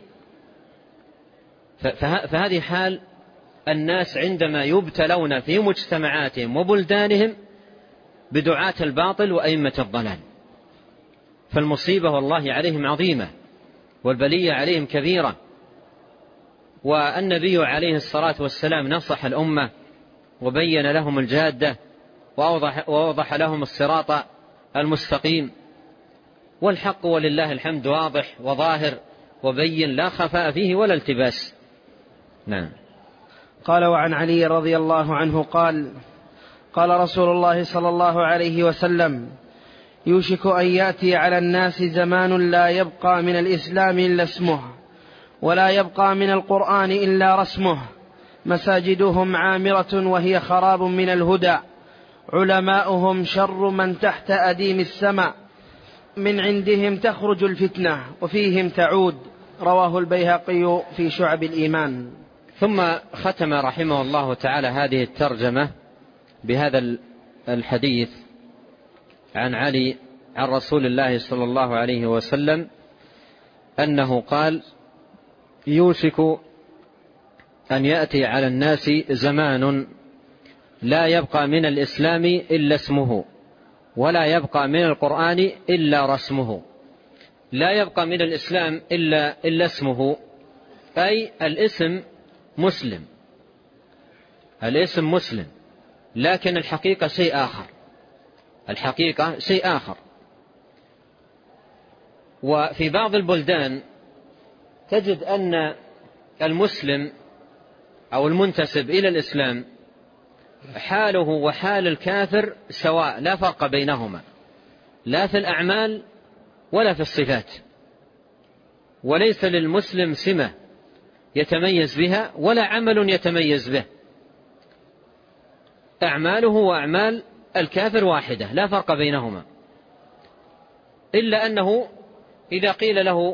فهذه حال الناس عندما يبتلون في مجتمعاتهم وبلدانهم بدعاة الباطل وأئمة الضلال، فالمصيبة والله عليهم عظيمة والبلية عليهم كبيرة. والنبي عليه الصلاة والسلام نصح الأمة وبين لهم الجادة ووضح لهم الصراط المستقيم، والحق ولله الحمد واضح وظاهر وبين لا خفاء فيه ولا التباس. نعم. قال: وعن علي رضي الله عنه قال: قال رسول الله صلى الله عليه وسلم: يوشك أن يأتي على الناس زمان لا يبقى من الإسلام إلا اسمه، ولا يبقى من القرآن إلا رسمه، مساجدهم عامرة وهي خراب من الهدى، علماؤهم شر من تحت أديم السماء، من عندهم تخرج الفتنة وفيهم تعود. رواه البيهقي في شعب الإيمان. ثم ختم رحمه الله تعالى هذه الترجمة بهذا الحديث عن علي عن رسول الله صلى الله عليه وسلم أنه قال: يوشك أن يأتي على الناس زمان لا يبقى من الإسلام إلا اسمه، ولا يبقى من القرآن إلا رسمه. لا يبقى من الإسلام إلا اسمه، أي الاسم مسلم، الاسم مسلم، لكن الحقيقة شيء آخر، الحقيقة شيء آخر. وفي بعض البلدان تجد أن المسلم أو المنتسب إلى الإسلام حاله وحال الكافر سواء، لا فرق بينهما، لا في الأعمال ولا في الصفات، وليس للمسلم سمة يتميز بها ولا عمل يتميز به، أعماله وأعمال الكافر واحدة لا فرق بينهما، إلا أنه إذا قيل له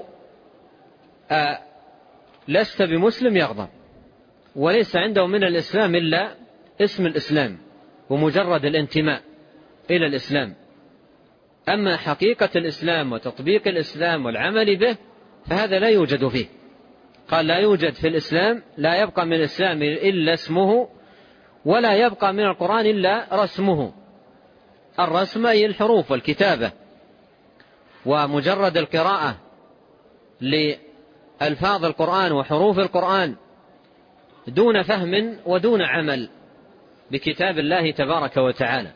لست بمسلم يغضب، وليس عنده من الإسلام إلا اسم الإسلام ومجرد الانتماء إلى الإسلام. أما حقيقة الإسلام وتطبيق الإسلام والعمل به فهذا لا يوجد فيه. قال: لا يوجد في الإسلام، لا يبقى من الإسلام إلا اسمه، ولا يبقى من القرآن إلا رسمه. الرسم أي الحروف والكتابة، ومجرد القراءة لألفاظ القرآن وحروف القرآن دون فهم ودون عمل بكتاب الله تبارك وتعالى.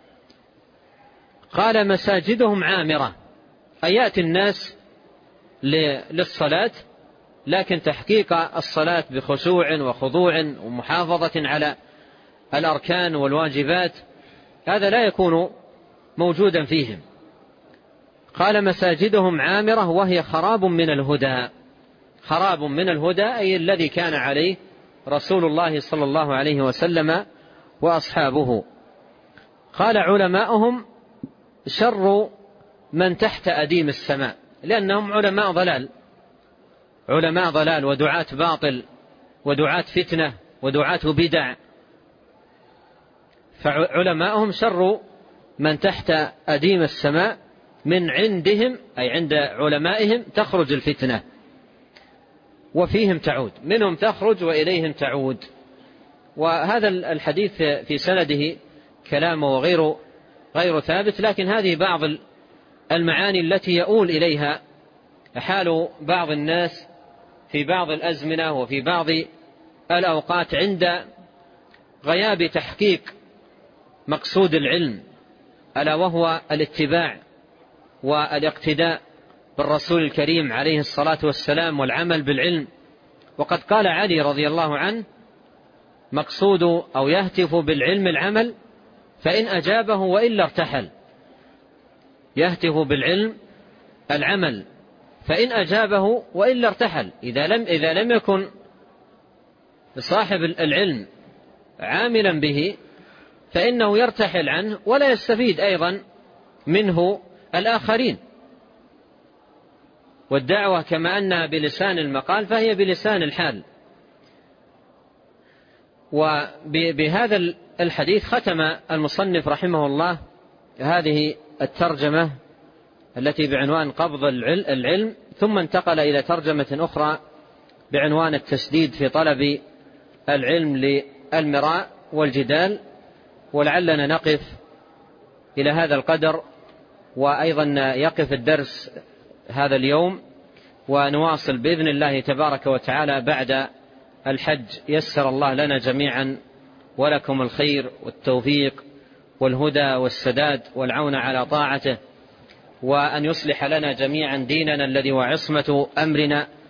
قال: مساجدهم عامرة، أي يأتي الناس للصلاة، لكن تحقيق الصلاة بخشوع وخضوع ومحافظة على الأركان والواجبات هذا لا يكون موجودا فيهم. قال: مساجدهم عامرة وهي خراب من الهدى. خراب من الهدى أي الذي كان عليه رسول الله صلى الله عليه وسلم وأصحابه. قال: علماؤهم شر من تحت أديم السماء، لأنهم علماء ضلال، علماء ضلال ودعاة باطل ودعاة فتنة ودعاة بدع، فعلماؤهم شر من تحت أديم السماء، من عندهم أي عند علمائهم تخرج الفتنة وفيهم تعود، منهم تخرج وإليهم تعود. وهذا الحديث في سنده كلامه غير ثابت، لكن هذه بعض المعاني التي يؤول إليها حال بعض الناس في بعض الأزمنة وفي بعض الأوقات عند غياب تحقيق مقصود العلم، ألا وهو الاتباع والاقتداء بالرسول الكريم عليه الصلاة والسلام والعمل بالعلم. وقد قال علي رضي الله عنه: مقصود أو يهتف بالعلم العمل، فإن أجابه وإلا ارتحل. يهتف بالعلم العمل، فإن أجابه وإلا ارتحل. إذا لم يكن صاحب العلم عاملا به فإنه يرتحل عنه ولا يستفيد أيضا منه الآخرين. والدعوة كما أنها بلسان المقال فهي بلسان الحال. وبهذا الحديث ختم المصنف رحمه الله هذه الترجمة التي بعنوان قبض العلم، ثم انتقل إلى ترجمة أخرى بعنوان التسديد في طلب العلم للمراء والجدال. ولعلنا نقف إلى هذا القدر، وأيضا يقف الدرس هذا اليوم، ونواصل بإذن الله تبارك وتعالى بعد الحج. يسر الله لنا جميعا ولكم الخير والتوفيق والهدى والسداد والعون على طاعته، وأن يصلح لنا جميعا ديننا الذي هو عصمة أمرنا،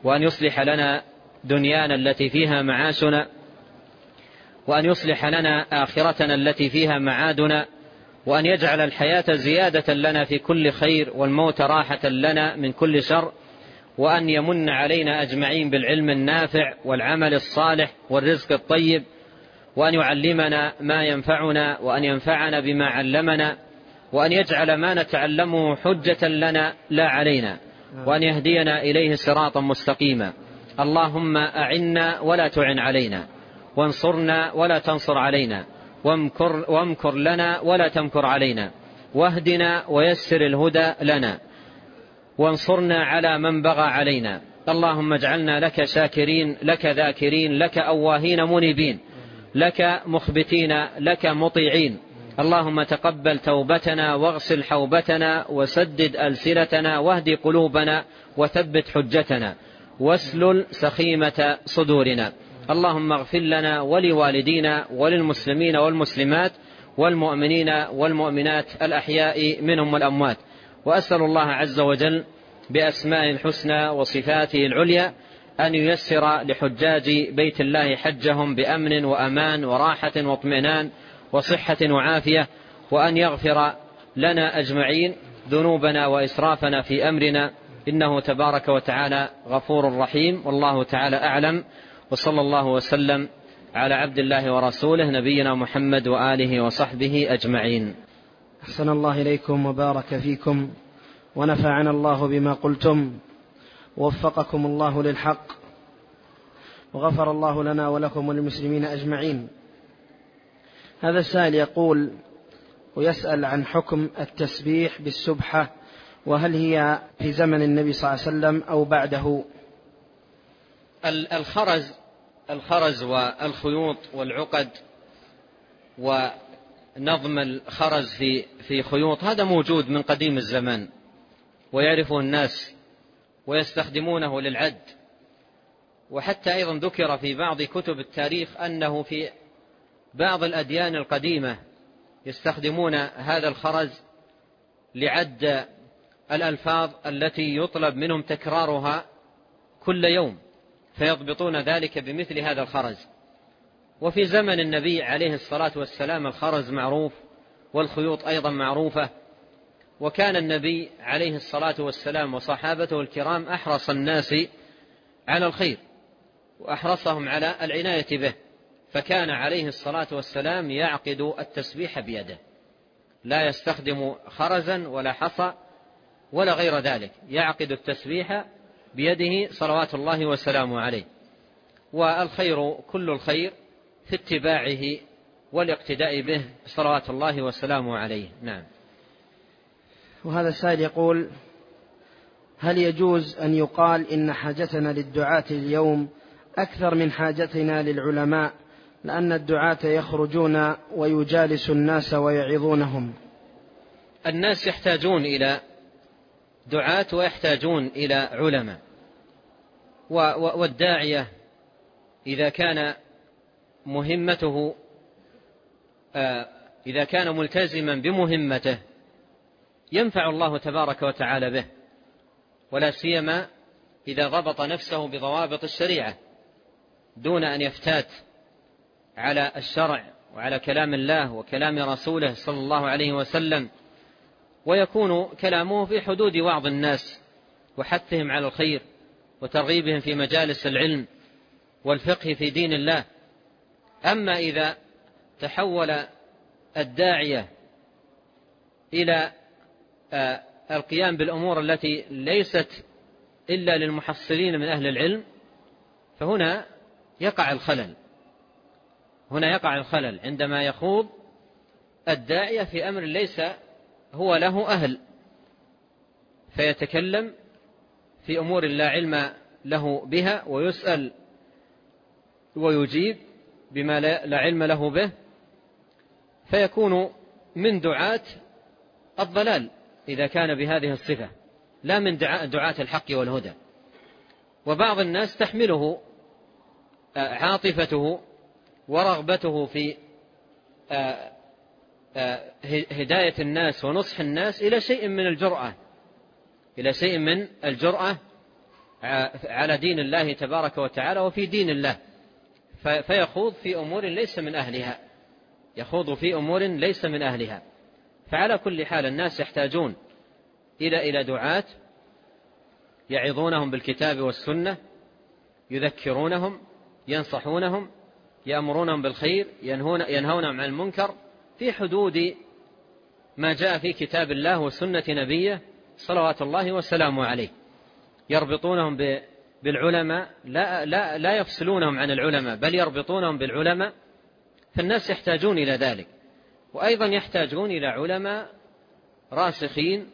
وأن يصلح لنا دنيانا التي فيها معاشنا، وأن يصلح لنا آخرتنا التي فيها معادنا، وأن يجعل الحياة زيادة لنا في كل خير والموت راحة لنا من كل شر، وأن يمن علينا أجمعين بالعلم النافع والعمل الصالح والرزق الطيب، وأن يعلمنا ما ينفعنا، وأن ينفعنا بما علمنا، وأن يجعل ما نتعلمه حجة لنا لا علينا، وأن يهدينا إليه صراطا مستقيما. اللهم أعنا ولا تعن علينا، وانصرنا ولا تنصر علينا، وامكر لنا ولا تمكر علينا، واهدنا ويسر الهدى لنا، وانصرنا على من بغى علينا. اللهم اجعلنا لك شاكرين، لك ذاكرين، لك أواهين منيبين، لك مخبتين، لك مطيعين. اللهم تقبل توبتنا، واغسل حوبتنا، وسدد ألسنتنا، واهد قلوبنا، وثبت حجتنا، واسلل سخيمة صدورنا. اللهم اغفر لنا ولوالدينا وللمسلمين والمسلمات والمؤمنين والمؤمنات الأحياء منهم والأموات. وأسأل الله عز وجل بأسمائه الحسنى وصفاته العليا أن ييسر لحجاج بيت الله حجهم بأمن وأمان وراحة واطمئنان وصحة وعافية، وأن يغفر لنا أجمعين ذنوبنا وإسرافنا في أمرنا، إنه تبارك وتعالى غفور رحيم. والله تعالى أعلم، وصلى الله وسلم على عبد الله ورسوله نبينا محمد وآله وصحبه أجمعين. أحسن الله إليكم وبارك فيكم، ونفعنا الله بما قلتم، ووفقكم الله للحق، وغفر الله لنا ولكم وللمسلمين أجمعين. هذا السائل يقول ويسأل عن حكم التسبيح بالسبحة، وهل هي في زمن النبي صلى الله عليه وسلم أو بعده؟ الخرز والخيوط والعقد ونظم الخرز في خيوط هذا موجود من قديم الزمان، ويعرفه الناس ويستخدمونه للعد. وحتى أيضا ذكر في بعض كتب التاريخ أنه في بعض الأديان القديمة يستخدمون هذا الخرز لعد الألفاظ التي يطلب منهم تكرارها كل يوم، فيضبطون ذلك بمثل هذا الخرز. وفي زمن النبي عليه الصلاة والسلام الخرز معروف، والخيوط أيضا معروفة، وكان النبي عليه الصلاة والسلام وصحابته الكرام أحرص الناس على الخير وأحرصهم على العناية به، فكان عليه الصلاة والسلام يعقد التسبيح بيده، لا يستخدم خرزا ولا حصى ولا غير ذلك، يعقد التسبيح بيده صلوات الله وسلامه عليه. والخير كل الخير في اتباعه والاقتداء به صلوات الله وسلامه عليه. نعم. وهذا السائل يقول هل يجوز أن يقال إن حاجتنا للدعاة اليوم أكثر من حاجتنا للعلماء، لأن الدعاة يخرجون ويجالس الناس ويعظونهم؟ الناس يحتاجون إلى دعاة ويحتاجون إلى علماء، والداعية إذا كان مهمته إذا كان ملتزما بمهمته ينفع الله تبارك وتعالى به، ولا سيما إذا ضبط نفسه بضوابط الشريعة دون أن يفتات على الشرع وعلى كلام الله وكلام رسوله صلى الله عليه وسلم، ويكون كلامه في حدود وعظ الناس وحثهم على الخير وترغيبهم في مجالس العلم والفقه في دين الله. أما إذا تحول الداعية إلى القيام بالأمور التي ليست إلا للمحصلين من أهل العلم، فهنا يقع الخلل عندما يخوض الداعية في أمر ليس هو له أهل، فيتكلم في أمور لا علم له بها، ويسأل ويجيب بما لا علم له به، فيكون من دعاة الضلال إذا كان بهذه الصفة، لا من دعاة الحق والهدى. وبعض الناس تحمله عاطفته ورغبته في هداية الناس ونصح الناس إلى شيء من الجرأة على دين الله تبارك وتعالى وفي دين الله، فيخوض في أمور ليس من أهلها، يخوض في أمور ليس من أهلها. فعلى كل حال الناس يحتاجون إلى دعاة يعظونهم بالكتاب والسنة، يذكرونهم، ينصحونهم، يأمرونهم بالخير، ينهونهم عن المنكر في حدود ما جاء في كتاب الله وسنة نبيه صلوات الله وسلامه عليه. يربطونهم بالعلماء، لا يفصلونهم عن العلماء، بل يربطونهم بالعلماء. فالناس يحتاجون إلى ذلك، وأيضا يحتاجون إلى علماء راسخين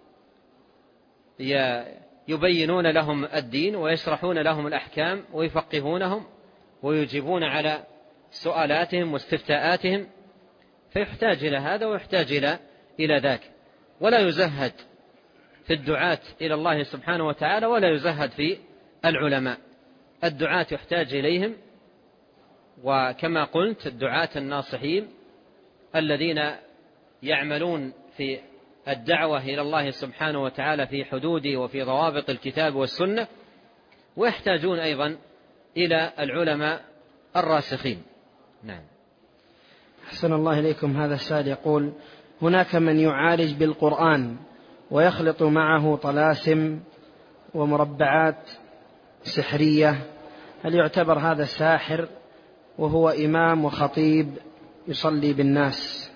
يبينون لهم الدين ويشرحون لهم الأحكام ويفقهونهم ويجيبون على سؤالاتهم واستفتاءاتهم. فيحتاج إلى هذا ويحتاج إلى ذاك، ولا يزهد في الدعاة إلى الله سبحانه وتعالى ولا يزهد في العلماء. الدعاة يحتاج إليهم، وكما قلت الدعاة الناصحين الذين يعملون في الدعوة إلى الله سبحانه وتعالى في حدود وفي ضوابط الكتاب والسنة، ويحتاجون أيضا إلى العلماء الراسخين. نعم. أحسن الله إليكم. هذا السائل يقول: هناك من يعالج بالقرآن ويخلط معه طلاسم ومربعات سحرية، هل يعتبر هذا ساحر وهو إمام وخطيب يصلي بالناس؟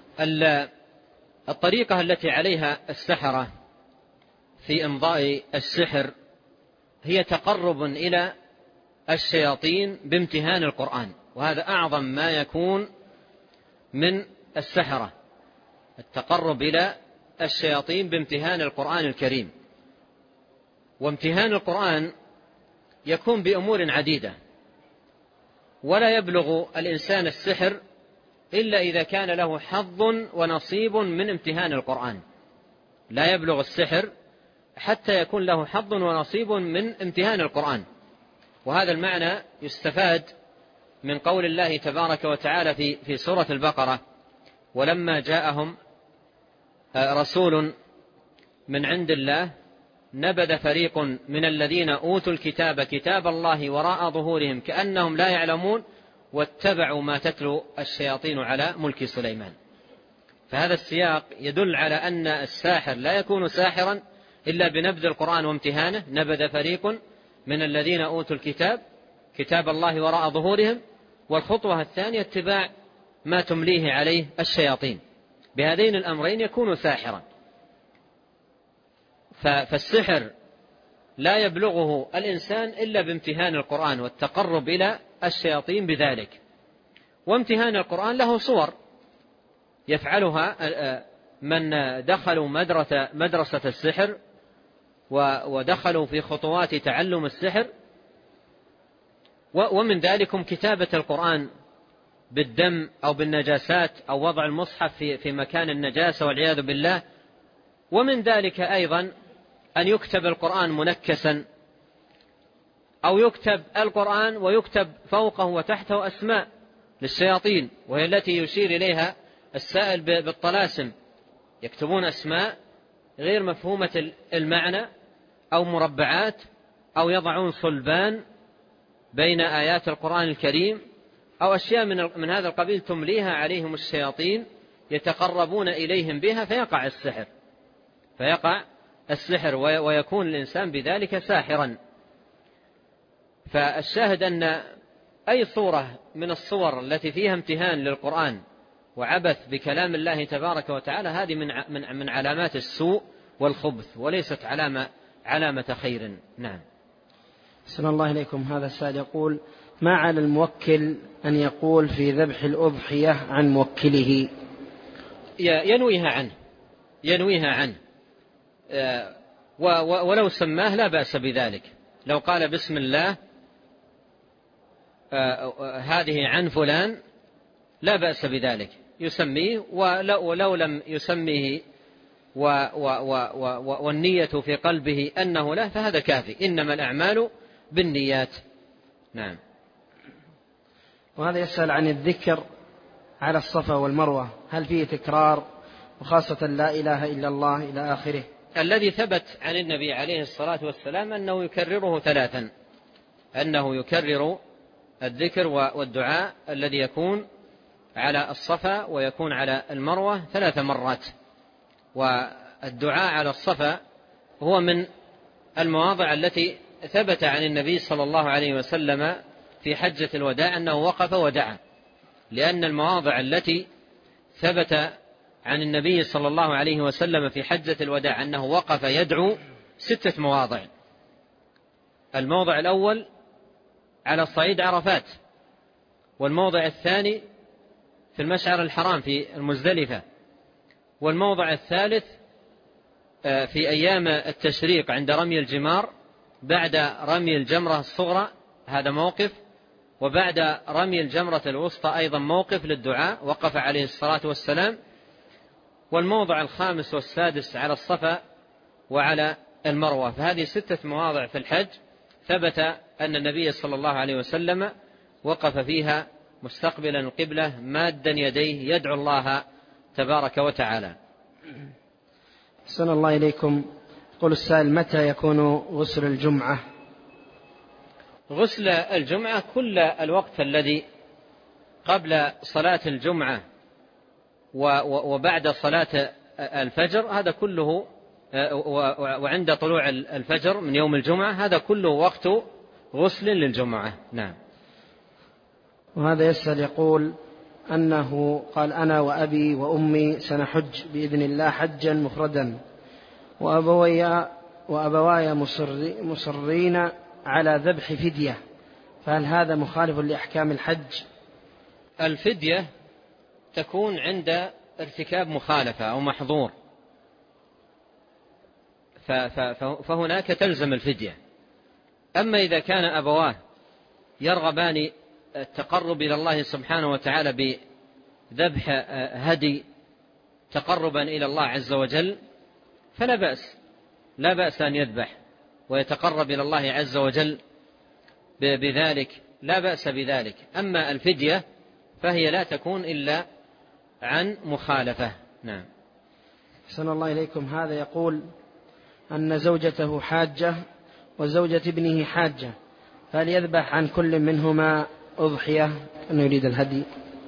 الطريقة التي عليها السحرة في إمضاء السحر هي تقرب إلى الشياطين بامتهان القرآن، وهذا أعظم ما يكون من السحرة، التقرب إلى الشياطين بامتهان القرآن الكريم. وامتهان القرآن يكون بأمور عديدة، ولا يبلغ الإنسان السحر إلا إذا كان له حظ ونصيب من امتهان القرآن. لا يبلغ السحر حتى يكون له حظ ونصيب من امتهان القرآن. وهذا المعنى يستفاد من قول الله تبارك وتعالى في سورة البقرة: ولما جاءهم رسول من عند الله نبذ فريق من الذين أوتوا الكتاب كتاب الله وراء ظهورهم كأنهم لا يعلمون واتبعوا ما تتلو الشياطين على ملك سليمان. فهذا السياق يدل على أن الساحر لا يكون ساحرا إلا بنبذ القرآن وامتهانه. نبذ فريق من الذين أوتوا الكتاب كتاب الله وراء ظهورهم، والخطوة الثانية اتباع ما تمليه عليه الشياطين. بهذين الأمرين يكون ساحرا. فالسحر لا يبلغه الإنسان إلا بامتهان القرآن والتقرب إلى الشياطين بذلك. وامتهان القرآن له صور يفعلها من دخلوا مدرسة السحر ودخلوا في خطوات تعلم السحر. ومن ذلكم كتابة القرآن بالدم أو بالنجاسات أو وضع المصحف في مكان النجاسة والعياذ بالله. ومن ذلك أيضا أن يكتب القرآن منكسا، أو يكتب القرآن ويكتب فوقه وتحته أسماء للشياطين، وهي التي يشير إليها السائل بالطلاسم. يكتبون أسماء غير مفهومة المعنى أو مربعات، أو يضعون صلبان بين آيات القرآن الكريم، أو أشياء من هذا القبيل تمليها عليهم الشياطين يتقربون إليهم بها، فيقع السحر ويكون الإنسان بذلك ساحرا. فالشاهد أن أي صورة من الصور التي فيها امتهان للقرآن وعبث بكلام الله تبارك وتعالى هذه من علامات السوء والخبث، وليست علامة خير. نعم. أحسن الله إليكم. هذا السائل يقول: ما على الموكل أن يقول في ذبح الأضحية عن موكله؟ ينويها عنه ولو سماه لا بأس بذلك. لو قال بسم الله هذه عن فلان لا بأس بذلك، يسميه. ولو لم يسميه والنية في قلبه أنه لا، فهذا كافي. إنما الأعمال بالنيات. نعم. وهذا يسأل عن الذكر على الصفا والمروة، هل فيه تكرار، وخاصة لا إله إلا الله إلى آخره؟ الذي ثبت عن النبي عليه الصلاة والسلام أنه يكرره 3، أنه يكرر الذكر والدعاء الذي يكون على الصفا ويكون على المروة 3 مرات. والدعاء على الصفا هو من المواضع التي ثبت عن النبي صلى الله عليه وسلم في حجة الوداع أنه وقف ودعا، لأن المواضع التي ثبت عن النبي صلى الله عليه وسلم في حجة الوداع أنه وقف يدعو 6 مواضع. الموضع الأول على صعيد عرفات، والموضع الثاني في المشعر الحرام في المزدلفة، والموضع الثالث في أيام التشريق عند رمي الجمار بعد رمي الجمرة الصغرى، هذا موقف، وبعد رمي الجمرة الوسطى أيضا موقف للدعاء وقف عليه الصلاة والسلام. والموضع الخامس والسادس على الصفا وعلى المروة. فهذه 6 مواضع في الحج ثبت أن النبي صلى الله عليه وسلم وقف فيها مستقبلا القبلة مادا يديه يدعو الله تبارك وتعالى. أحسن الله إليكم. قل السائل: متى يكون غسل الجمعة؟ غسل الجمعة كل الوقت الذي قبل صلاة الجمعة وبعد صلاة الفجر، هذا كله، وعند طلوع الفجر من يوم الجمعة، هذا كله وقت غسل للجمعة. نعم. وهذا يسأل يقول أنه قال: أنا وأبي وأمي سنحج بإذن الله حجا مفردا، وأبواي مصرين على ذبح فدية، فهل هذا مخالف لأحكام الحج؟ الفدية تكون عند ارتكاب مخالفة أو محظور، فهناك تلزم الفدية. أما إذا كان أبواه يرغبان التقرب إلى الله سبحانه وتعالى بذبح هدي تقربا إلى الله عز وجل فلا بأس، لا بأس أن يذبح ويتقرب إلى الله عز وجل بذلك، لا بأس بذلك. أما الفدية فهي لا تكون إلا عن مخالفة. نعم. أحسن الله إليكم. هذا يقول أن زوجته حاجة وزوجة ابنه حاجة، فهل يذبح عن كل منهما أضحية؟ أنه يريد الهدي.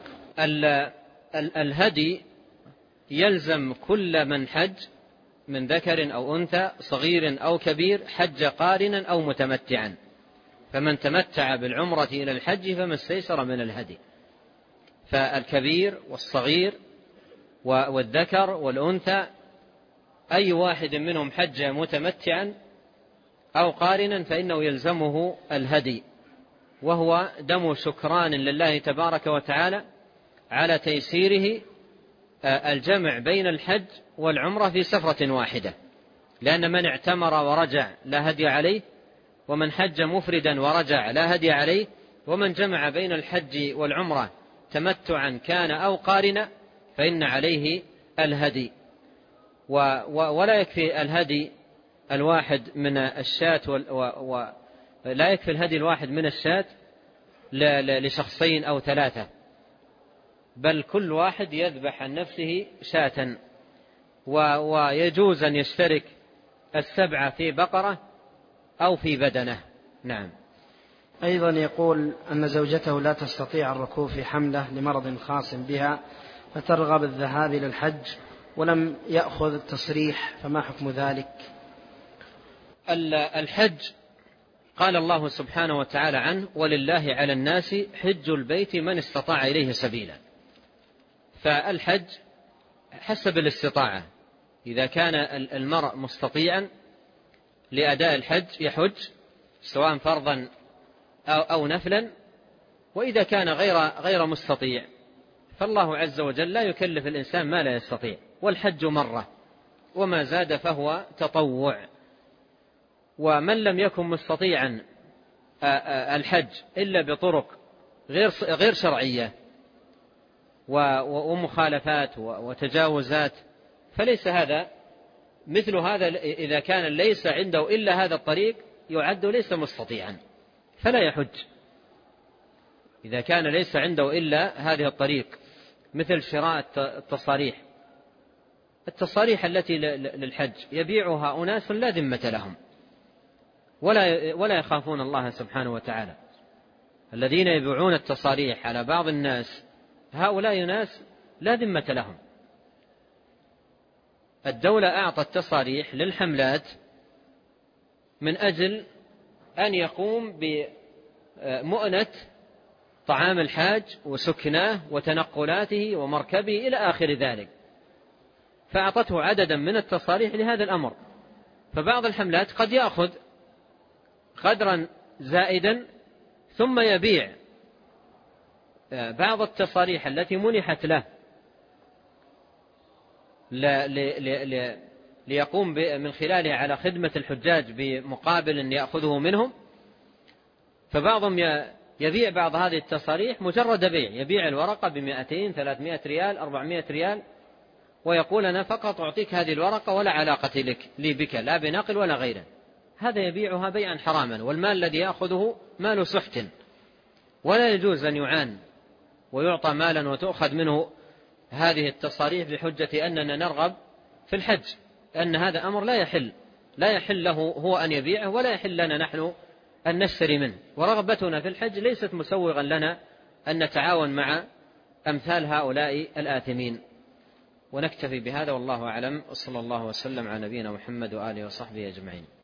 الهدي يلزم كل من حج من ذكر أو أنثى صغير أو كبير، حج قارنا أو متمتعا، فمن تمتع بالعمرة إلى الحج فما استيسر من الهدي. فالكبير والصغير والذكر والأنثى أي واحد منهم حج متمتعا أو قارنا فإنه يلزمه الهدي، وهو دم شكران لله تبارك وتعالى على تيسيره الجمع بين الحج والعمرة في سفرة واحدة، لأن من اعتمر ورجع لا هدي عليه، ومن حج مفردا ورجع لا هدي عليه، ومن جمع بين الحج والعمرة تمتعا كان أو قارنا فإن عليه الهدي. ولا يكفي الهدي الواحد من الشاة، لا يكفي الهدي الواحد من الشاة لشخصين أو 3، بل كل واحد يذبح عن نفسه شاة. ويجوز أن يشترك 7 في بقرة أو في بدنة. نعم. أيضا يقول أن زوجته لا تستطيع الركوب في حملة لمرض خاص بها، فترغب الذهاب إلى الحج ولم يأخذ التصريح، فما حكم ذلك؟ الحج قال الله سبحانه وتعالى عنه: ولله على الناس حج البيت من استطاع إليه سبيلا. فالحج حسب الاستطاعة، إذا كان المرء مستطيعا لأداء الحج يحج سواء فرضا أو نفلا، وإذا كان غير مستطيع فالله عز وجل لا يكلف الإنسان ما لا يستطيع، والحج مرة وما زاد فهو تطوع. ومن لم يكن مستطيعا الحج إلا بطرق غير شرعية ومخالفات وتجاوزات فليس هذا مثل هذا، إذا كان ليس عنده إلا هذا الطريق يعد ليس مستطيعا فلا يحج. إذا كان ليس عنده إلا هذه الطريق مثل شراء التصاريح التصاريح التي للحج يبيعها أناس لا ذمة لهم ولا يخافون الله سبحانه وتعالى. الذين يبيعون التصاريح على بعض الناس هؤلاء ناس لا ذمة لهم. الدولة أعطت تصاريح للحملات من أجل أن يقوم بمؤنة طعام الحاج وسكناه وتنقلاته ومركبه إلى آخر ذلك، فأعطته عددا من التصاريح لهذا الأمر. فبعض الحملات قد يأخذ قدرا زائدا ثم يبيع بعض التصاريح التي منحت له ليقوم من خلالها على خدمة الحجاج بمقابل يأخذه منهم. فبعضهم يبيع بعض هذه التصاريح مجرد بيع، يبيع الورقة ب200 300 ريال 400 ريال ويقول أنا فقط أعطيك هذه الورقة ولا علاقة لي بك لا بنقل ولا غيره. هذا يبيعها بيعا حراما، والمال الذي يأخذه مال سحت، ولا يجوز أن يعان ويعطى مالا وتؤخذ منه هذه التصاريح بحجة أننا نرغب في الحج، لأن هذا أمر لا يحل له هو أن يبيعه ولا يحل لنا نحن أن نشتري منه. ورغبتنا في الحج ليست مسوغا لنا أن نتعاون مع أمثال هؤلاء الآثمين. ونكتفي بهذا والله أعلم، وصلى الله وسلم على نبينا محمد وآله وصحبه أجمعين.